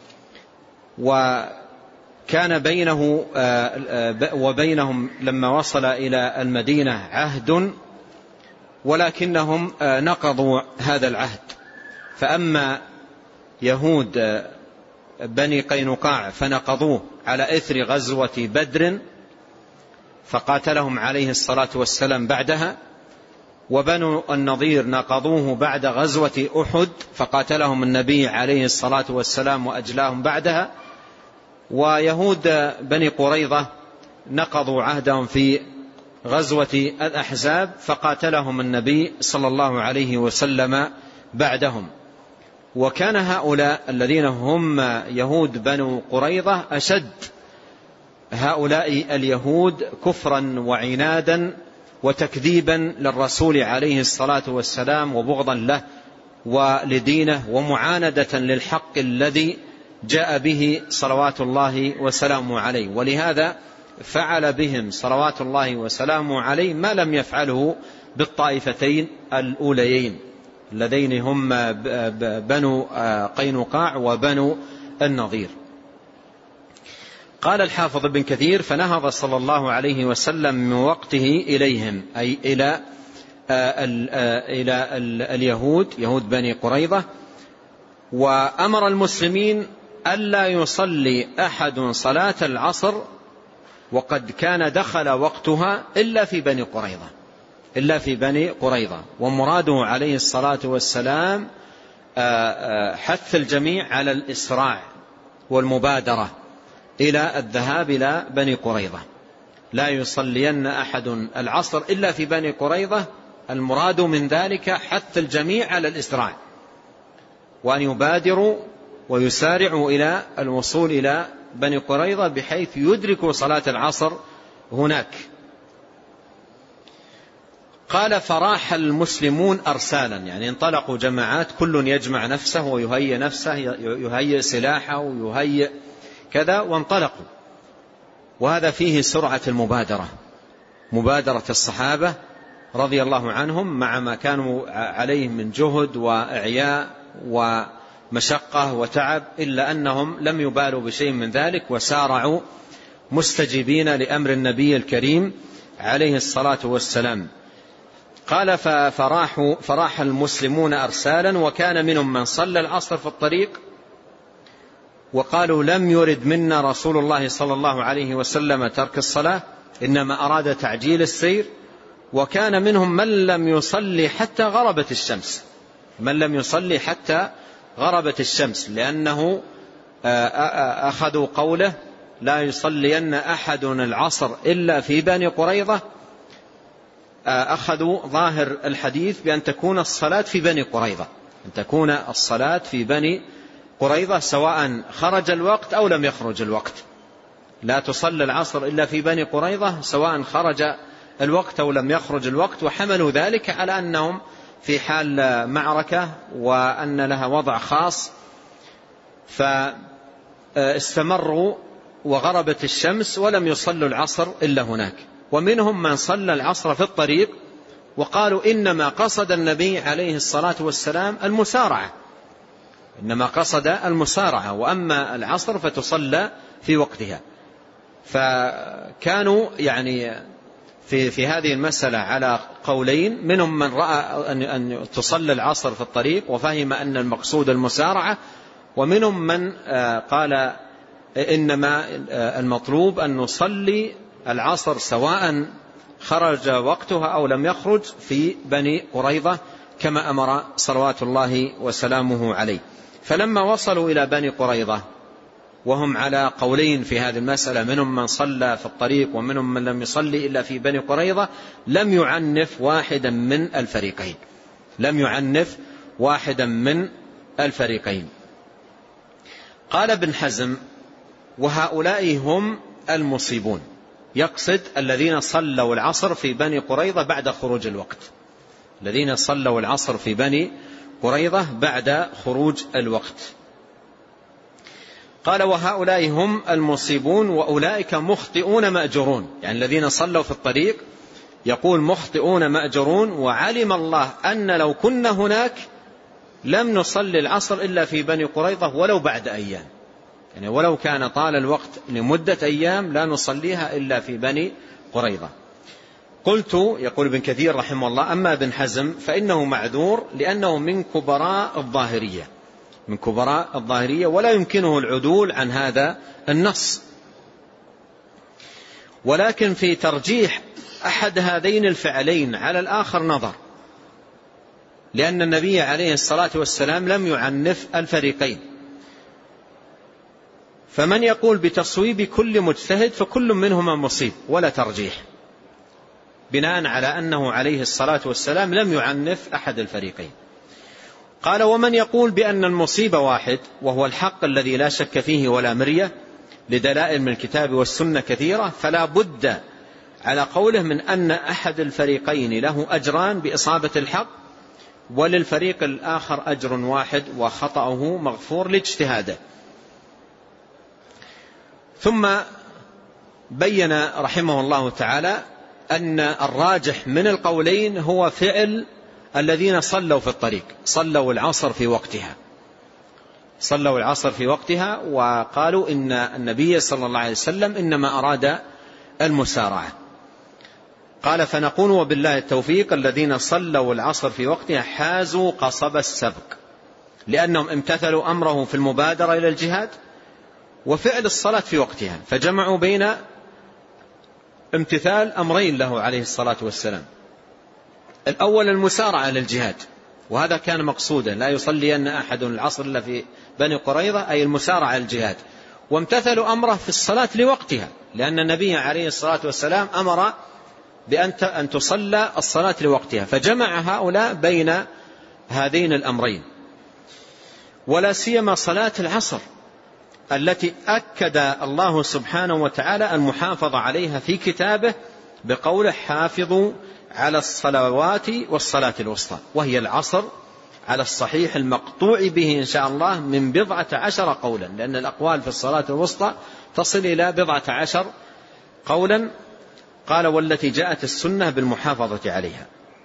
وكان بينه وبينهم لما وصل إلى المدينة عهد، ولكنهم نقضوا هذا العهد. فأما يهود بني قينقاع فنقضوه على إثر غزوة بدر فقاتلهم عليه الصلاة والسلام بعدها، وبنو النضير نقضوه بعد غزوة أحد فقاتلهم النبي عليه الصلاة والسلام وأجلاهم بعدها، ويهود بني قريظة نقضوا عهدهم في غزوة الأحزاب فقاتلهم النبي صلى الله عليه وسلم بعدهم. وكان هؤلاء الذين هم يهود بنو قريظة أشد هؤلاء اليهود كفرا وعنادا وتكذيبا للرسول عليه الصلاة والسلام وبغضا له ولدينه ومعاندة للحق الذي جاء به صلوات الله وسلامه عليه. ولهذا فعل بهم صلوات الله وسلامه عليه ما لم يفعله بالطائفتين الأوليين اللذين هم بنو قينقاع وبنو النضير. قال الحافظ ابن كثير: فنهض صلى الله عليه وسلم من وقته إليهم، أي إلى إلى اليهود يهود بني قريظة، وأمر المسلمين ألا يصلي أحد صلاة العصر وقد كان دخل وقتها إلا في بني قريظة إلا في بني قريظة. ومراده عليه الصلاة والسلام حث الجميع على الإسراع والمبادرة إلى الذهاب إلى بني قريظة. لا يصلين أحد العصر إلا في بني قريظة، المراد من ذلك حث الجميع على الإسراع وأن يبادروا ويسارعوا إلى الوصول إلى بني قريظة بحيث يدركوا صلاة العصر هناك. قال: فراح المسلمون أرسالا، يعني انطلقوا جماعات كل يجمع نفسه ويهيئ نفسه يهيئ سلاحه ويهيئ كذا وانطلقوا. وهذا فيه سرعة المبادرة، مبادرة الصحابة رضي الله عنهم مع ما كانوا عليه من جهد وإعياء ومشقة وتعب، إلا أنهم لم يبالوا بشيء من ذلك وسارعوا مستجيبين لأمر النبي الكريم عليه الصلاة والسلام. قال: فراحوا فراح المسلمون أرسالا، وكان منهم من صلى العصر في الطريق وقالوا: لم يرد منا رسول الله صلى الله عليه وسلم ترك الصلاة، إنما أراد تعجيل السير. وكان منهم من لم يصلي حتى غربت الشمس من لم يصلي حتى غربت الشمس لأنه أخذوا قوله: لا يصلين أحد العصر إلا في بني قريظة. أخذوا ظاهر الحديث بأن تكون الصلاة في بني قريظة أن تكون الصلاة في بني قريظة سواء خرج الوقت أو لم يخرج الوقت. لا تصلي العصر إلا في بني قريظة سواء خرج الوقت أو لم يخرج الوقت. وحملوا ذلك على أنهم في حال معركة وأن لها وضع خاص، فاستمروا وغربت الشمس ولم يصلوا العصر إلا هناك. ومنهم من صلى العصر في الطريق وقالوا: إنما قصد النبي عليه الصلاة والسلام المسارعة إنما قصد المسارعة وأما العصر فتصلى في وقتها. فكانوا يعني في في هذه المسألة على قولين، منهم من رأى أن تصلى العصر في الطريق وفهم أن المقصود المسارعة، ومنهم من قال إنما المطلوب أن نصلي العصر سواء خرج وقتها أو لم يخرج في بني قريظة كما أمر صلوات الله وسلامه عليه. فلما وصلوا إلى بني قريظة وهم على قولين في هذه المسألة، منهم من صلى في الطريق ومنهم من لم يصلي إلا في بني قريظة، لم يعنف واحدا من الفريقين لم يعنف واحدا من الفريقين. قال ابن حزم: وهؤلاء هم المصيبون، يقصد الذين صلوا العصر في بني قريظة بعد خروج الوقت، الذين صلوا العصر في بني قريظة بعد خروج الوقت. قال: وهؤلاء هم المصيبون وأولئك مخطئون مأجرون، يعني الذين صلوا في الطريق يقول مخطئون مأجرون، وعلم الله أن لو كنا هناك لم نصلي العصر إلا في بني قريظة ولو بعد أيام، يعني ولو كان طال الوقت لمدة أيام لا نصليها إلا في بني قريظة. قلت، يقول ابن كثير رحمه الله: أما ابن حزم فإنه معذور لأنه من كبراء الظاهرية من كبراء الظاهرية ولا يمكنه العدول عن هذا النص. ولكن في ترجيح أحد هذين الفعلين على الآخر نظر، لأن النبي عليه الصلاة والسلام لم يعنف الفريقين، فمن يقول بتصويب كل مجتهد فكل منهما مصيب ولا ترجيح، بناء على أنه عليه الصلاة والسلام لم يعنف أحد الفريقين. قال: ومن يقول بأن المصيب واحد وهو الحق الذي لا شك فيه ولا مرية لدلائل من الكتاب والسنة كثيرة، فلا بد على قوله من أن أحد الفريقين له أجران بإصابة الحق وللفريق الآخر أجر واحد وخطأه مغفور لاجتهاده. ثم بين رحمه الله تعالى أن الراجح من القولين هو فعل الذين صلوا في الطريق، صلوا العصر في وقتها صلوا العصر في وقتها وقالوا إن النبي صلى الله عليه وسلم إنما أراد المسارعة. قال: فنقول وبالله التوفيق الذين صلوا العصر في وقتها حازوا قصب السبق، لأنهم امتثلوا أمره في المبادرة إلى الجهاد وفعل الصلاة في وقتها، فجمعوا بين امتثال أمرين له عليه الصلاة والسلام. الأول المسارعة للجهاد، وهذا كان مقصودا، لا يصلي أن أحد العصر إلا في بني قريظة، أي المسارعة للجهاد، وامتثلوا أمره في الصلاة لوقتها، لأن النبي عليه الصلاة والسلام أمر بأن تصلى الصلاة لوقتها، فجمع هؤلاء بين هذين الأمرين. ولا سيما صلاة العصر التي أكد الله سبحانه وتعالى المحافظة عليها في كتابه بقوله: حافظوا على الصلوات والصلاة الوسطى، وهي العصر على الصحيح المقطوع به إن شاء الله من بضعة عشر قولا، لأن الأقوال في الصلاة الوسطى تصل إلى بضعة عشر قولا. قال: والتي جاءت السنة بالمحافظة عليها.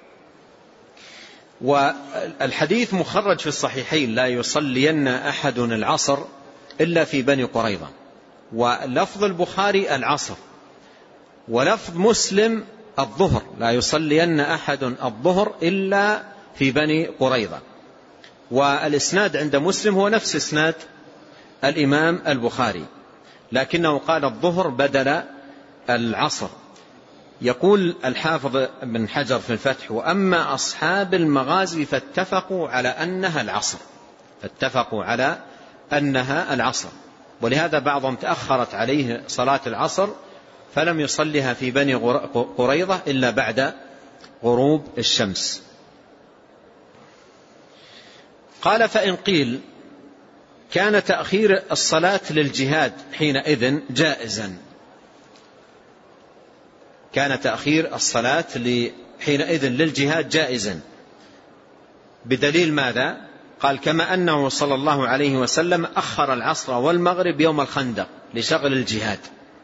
والحديث مخرج في الصحيحين: لا يصلين أحد العصر إلا في بني قريظة، ولفظ البخاري العصر، ولفظ مسلم الظهر، لا يصلين أحد الظهر إلا في بني قريظة. والإسناد عند مسلم هو نفس إسناد الإمام البخاري، لكنه قال الظهر بدل العصر. يقول الحافظ بن حجر في الفتح: وأما أصحاب المغازي فاتفقوا على أنها العصر فاتفقوا على أنها العصر ولهذا بعضهم تأخرت عليه صلاة العصر فلم يصلها في بني قريظة إلا بعد غروب الشمس. قال: فإن قيل كان تأخير الصلاة للجهاد حينئذ جائزا كان تأخير الصلاة حينئذ للجهاد جائزا بدليل ماذا؟ قال: كما أنه صلى الله عليه وسلم أخر العصر والمغرب يوم الخندق لشغل الجهاد،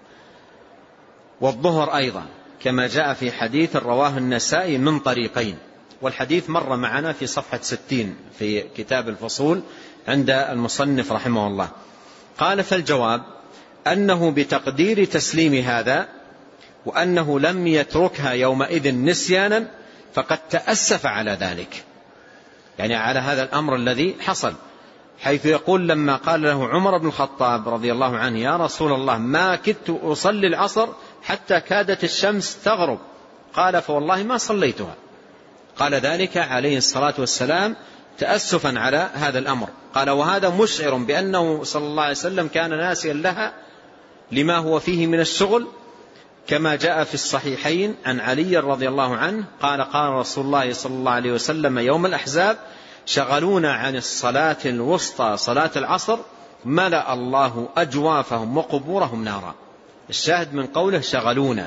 والظهر أيضا كما جاء في حديث رواه النسائي من طريقين، والحديث مر معنا في صفحة ستين في كتاب الفصول عند المصنف رحمه الله. قال: فالجواب أنه بتقدير تسليم هذا، وأنه لم يتركها يومئذ نسيانا، فقد تأسف على ذلك، يعني على هذا الأمر الذي حصل، حيث يقول: لما قال له عمر بن الخطاب رضي الله عنه: يا رسول الله ما كدت أصلي العصر حتى كادت الشمس تغرب، قال: فوالله ما صليتها. قال ذلك عليه الصلاة والسلام تأسفا على هذا الأمر. قال وهذا مشعر بأنه صلى الله عليه وسلم كان ناسيا لها لما هو فيه من الشغل، كما جاء في الصحيحين عن علي رضي الله عنه قال قال رسول الله صلى الله عليه وسلم يوم الأحزاب شغلونا عن الصلاة الوسطى صلاة العصر ملأ الله أجوافهم وقبورهم نارا. الشاهد من قوله شغلونا.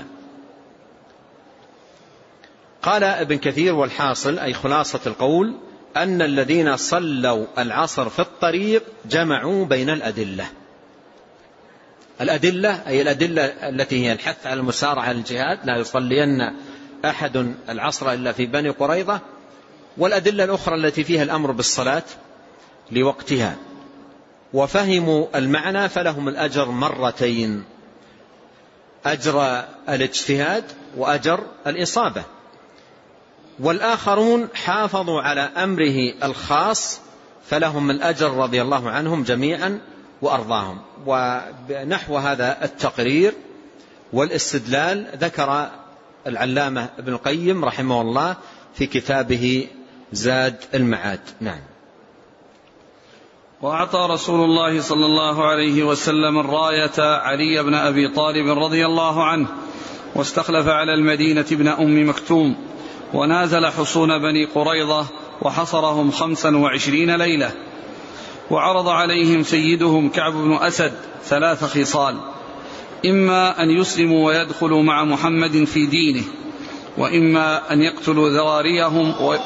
قال ابن كثير والحاصل أي خلاصة القول أن الذين صلوا العصر في الطريق جمعوا بين الأدلة. الأدلة أي الأدلة التي هي الحث على المسارعة للجهاد، لا يصلين أحد العصر إلا في بني قريظة، والأدلة الأخرى التي فيها الأمر بالصلاة لوقتها. وفهموا المعنى فلهم الأجر مرتين، أجر الاجتهاد وأجر الإصابة. والآخرون حافظوا على أمره الخاص فلهم الأجر رضي الله عنهم جميعا وأرضاهم. ونحو هذا التقرير والاستدلال ذكر العلامة ابن القيم رحمه الله في كتابه زاد المعاد. نعم. وأعطى رسول الله صلى الله عليه وسلم الراية علي بن أبي طالب رضي الله عنه، واستخلف على المدينة ابن أم مكتوم، ونازل حصون بني قريظة وحصرهم خمسا وعشرين ليلة، وعرض عليهم سيدهم كعب بن أسد ثلاث خصال: إما أن يسلموا ويدخلوا مع محمد في دينه، وإما أن يقتلوا ذراريهم و...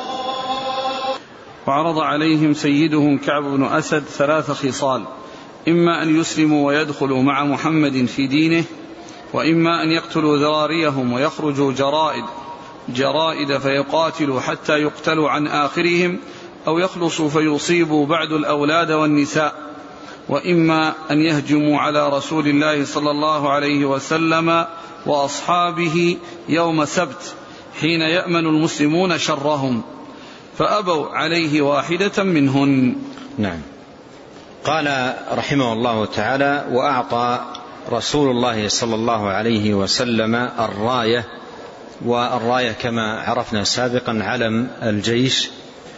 وعرض عليهم سيدهم كعب بن أسد ثلاث خصال: إما أن يسلموا ويدخلوا مع محمد في دينه، وإما أن يقتلوا ذراريهم ويخرجوا جرائد جرائد فيقاتلوا حتى يقتلوا عن آخرهم، أو يخلصوا فيصيبوا بعد الأولاد والنساء، وإما أن يهجموا على رسول الله صلى الله عليه وسلم وأصحابه يوم سبت حين يأمن المسلمون شرهم، فأبوا عليه واحدة منهن. نعم. قال رحمه الله تعالى: وأعطى رسول الله صلى الله عليه وسلم الراية، والراية كما عرفنا سابقا علم الجيش.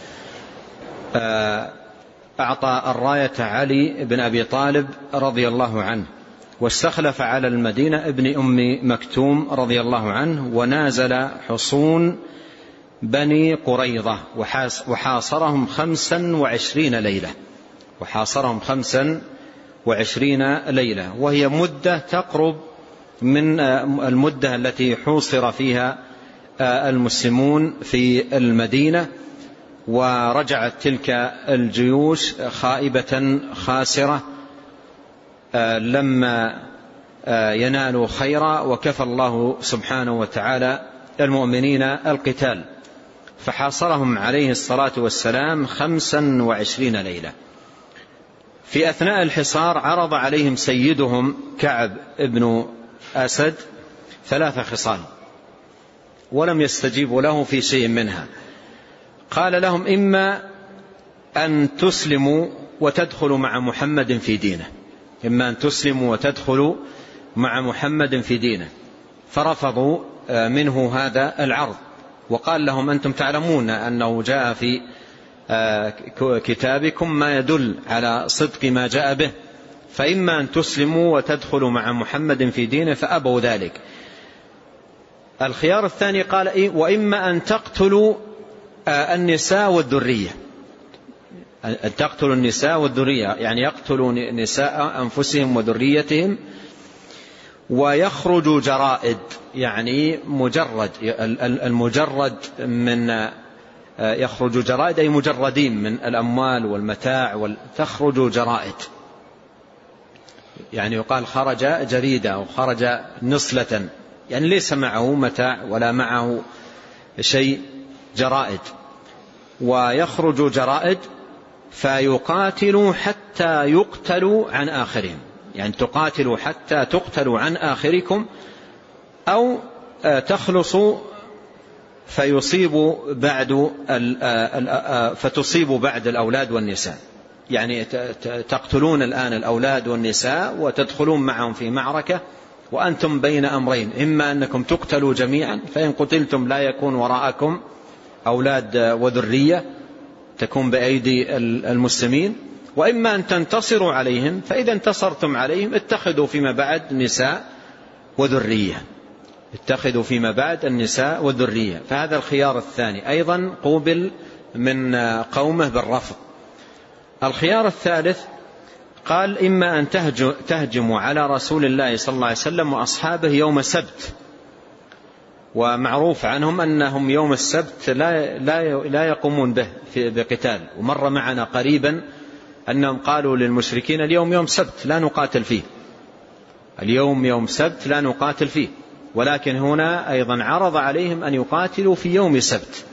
أعطى الراية علي بن أبي طالب رضي الله عنه، واستخلف على المدينة ابن أم مكتوم رضي الله عنه، ونازل حصون بني قريظة وحاصرهم خمسا وعشرين ليلة وحاصرهم خمسا وعشرين ليلة وهي مدة تقرب من المدة التي حوصر فيها المسلمون في المدينة، ورجعت تلك الجيوش خائبة خاسرة لما ينالوا خيرا، وكفى الله سبحانه وتعالى المؤمنين القتال، فحاصرهم عليه الصلاة والسلام خمسا وعشرين ليلة. في أثناء الحصار عرض عليهم سيدهم كعب ابن أسد ثلاث خصال ولم يستجيبوا له في شيء منها. قال لهم: إما أن تسلموا وتدخلوا مع محمد في دينه إما أن تسلموا وتدخلوا مع محمد في دينه فرفضوا منه هذا العرض، وقال لهم: أنتم تعلمون أنه جاء في كتابكم ما يدل على صدق ما جاء به، فإما أن تسلموا وتدخلوا مع محمد في دينه، فأبوا ذلك. الخيار الثاني قال: إيه؟ وإما أن تقتلوا النساء والذرية أن تقتلوا النساء والذرية يعني يقتلوا نساء أنفسهم وذريتهم، ويخرجوا جرائد يعني مجرد المجرد من يخرج جرائد أي مجردين من الأموال والمتاع، تخرج جرائد يعني يقال خرج جريدة أو خرج نصلة، يعني ليس معه متاع ولا معه شيء، جرائد. ويخرج جرائد فيقاتلوا حتى يقتلوا عن آخرهم، يعني تقاتلوا حتى تقتلوا عن آخركم، أو تخلصوا فيصيب بعد فتصيب بعد الأولاد والنساء، يعني تقتلون الآن الأولاد والنساء وتدخلون معهم في معركة وأنتم بين أمرين: إما أنكم تقتلوا جميعا، فإن قتلتم لا يكون وراءكم أولاد وذرية تكون بأيدي المسلمين، وإما أن تنتصروا عليهم، فإذا انتصرتم عليهم اتخذوا فيما بعد نساء وذرية، اتخذوا فيما بعد النساء والذرية. فهذا الخيار الثاني أيضا قوبل من قومه بالرفض. الخيار الثالث قال إما أن تهجموا على رسول الله صلى الله عليه وسلم وأصحابه يوم سبت، ومعروف عنهم أنهم يوم السبت لا, لا, لا يقومون به بقتال. ومر معنا قريبا أنهم قالوا للمشركين اليوم يوم سبت لا نقاتل فيه، اليوم يوم سبت لا نقاتل فيه، ولكن هنا أيضا عرض عليهم أن يقاتلوا في يوم سبت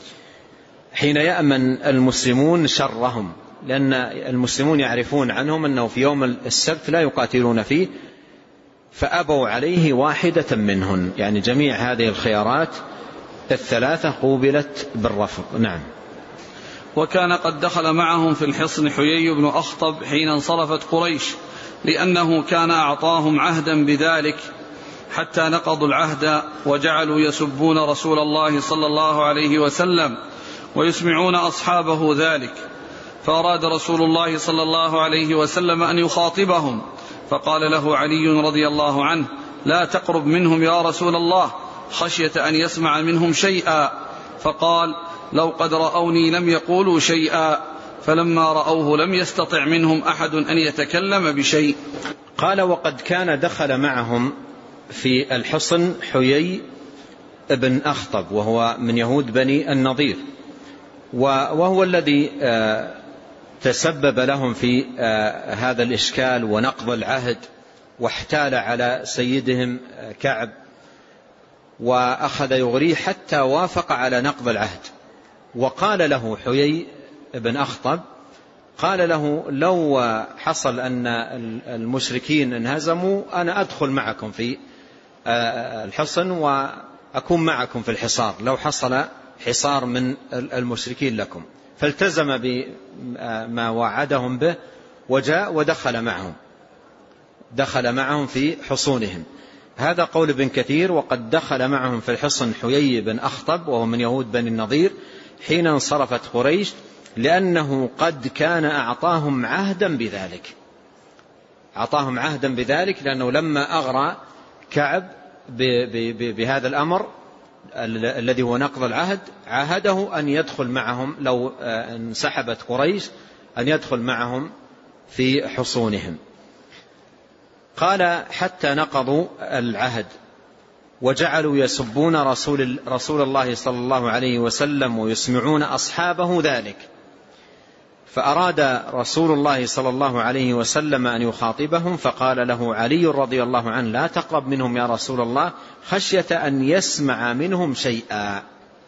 حين يأمن المسلمون شرهم، لأن المسلمون يعرفون عنهم أنه في يوم السبت لا يقاتلون فيه، فأبوا عليه واحدة منهن. يعني جميع هذه الخيارات الثلاثة قوبلت بالرفض. نعم. وكان قد دخل معهم في الحصن حيي بن أخطب حين انصرفت قريش، لأنه كان أعطاهم عهدا بذلك حتى نقضوا العهد وجعلوا يسبون رسول الله صلى الله عليه وسلم ويسمعون أصحابه ذلك، فأراد رسول الله صلى الله عليه وسلم أن يخاطبهم، فقال له علي رضي الله عنه: لا تقرب منهم يا رسول الله، خشية أن يسمع منهم شيئا. فقال: لو قد رأوني لم يقولوا شيئا، فلما رأوه لم يستطع منهم أحد أن يتكلم بشيء. قال: وقد كان دخل معهم في الحصن حيي بن أخطب، وهو من يهود بني النضير، وهو الذي تسبب لهم في هذا الإشكال ونقض العهد، واحتال على سيدهم كعب وأخذ يغريه حتى وافق على نقض العهد. وقال له حيي بن أخطب، قال له: لو حصل أن المشركين انهزموا أنا أدخل معكم في الحصن وأكون معكم في الحصار، لو حصل حصار من المشركين لكم. فالتزم بما وعدهم به وجاء ودخل معهم، دخل معهم في حصونهم. هذا قول ابن كثير: وقد دخل معهم في الحصن حيي بن أخطب وهو من يهود بني النضير حين انصرفت قريش، لأنه قد كان أعطاهم عهدا بذلك، أعطاهم عهدا بذلك لأنه لما أغرى كعب بهذا الأمر الذي هو نقض العهد عاهده أن يدخل معهم لو انسحبت قريش، أن يدخل معهم في حصونهم. قال: حتى نقضوا العهد وجعلوا يسبون رسول, رسول الله صلى الله عليه وسلم ويسمعون أصحابه ذلك، فأراد رسول الله صلى الله عليه وسلم أن يخاطبهم، فقال له علي رضي الله عنه: لا تقرب منهم يا رسول الله، خشية أن يسمع منهم شيئا،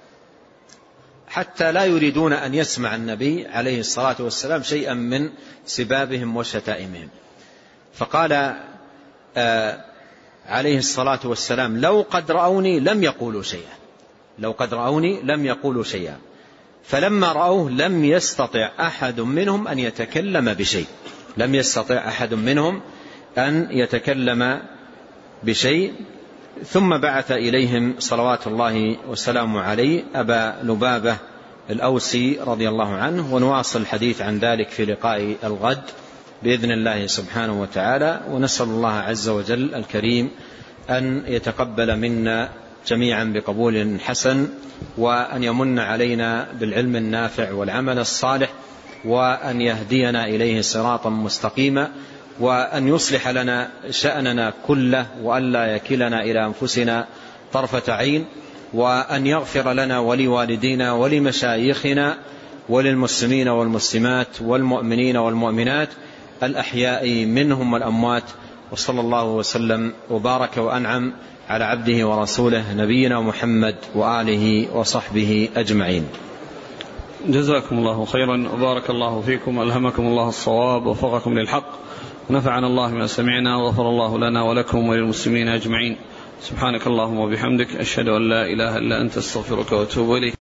حتى لا يريدون أن يسمع النبي عليه الصلاة والسلام شيئا من سبابهم وشتائمهم. فقال آه عليه الصلاة والسلام: لو قد رأوني لم يقولوا شيئا، لو قد رأوني لم يقولوا شيئا. فلما رأوه لم يستطع أحد منهم أن يتكلم بشيء، لم يستطع أحد منهم أن يتكلم بشيء. ثم بعث إليهم صلوات الله وسلامه عليه أبا لبابة الأوسي رضي الله عنه، ونواصل الحديث عن ذلك في لقاء الغد بإذن الله سبحانه وتعالى. ونسأل الله عز وجل الكريم أن يتقبل منا جميعا بقبول حسن، وأن يمن علينا بالعلم النافع والعمل الصالح، وأن يهدينا إليه صراطا مستقيما، وأن يصلح لنا شأننا كله، وأن لا يكلنا إلى أنفسنا طرفة عين، وأن يغفر لنا ولوالدينا ولمشايخنا وللمسلمين والمسلمات والمؤمنين والمؤمنات الأحياء منهم والأموات. وصلى الله وسلم وبارك وأنعم على عبده ورسوله نبينا محمد وآله وصحبه أجمعين. جزاكم الله خيرا وبارك الله فيكم، ألهمكم الله الصواب ووفقكم للحق، نفعنا الله ما سمعنا، وغفر الله لنا ولكم وللمسلمين أجمعين. سبحانك اللهم وبحمدك، أشهد أن لا إله إلا أنت، استغفرك وأتوب إليك.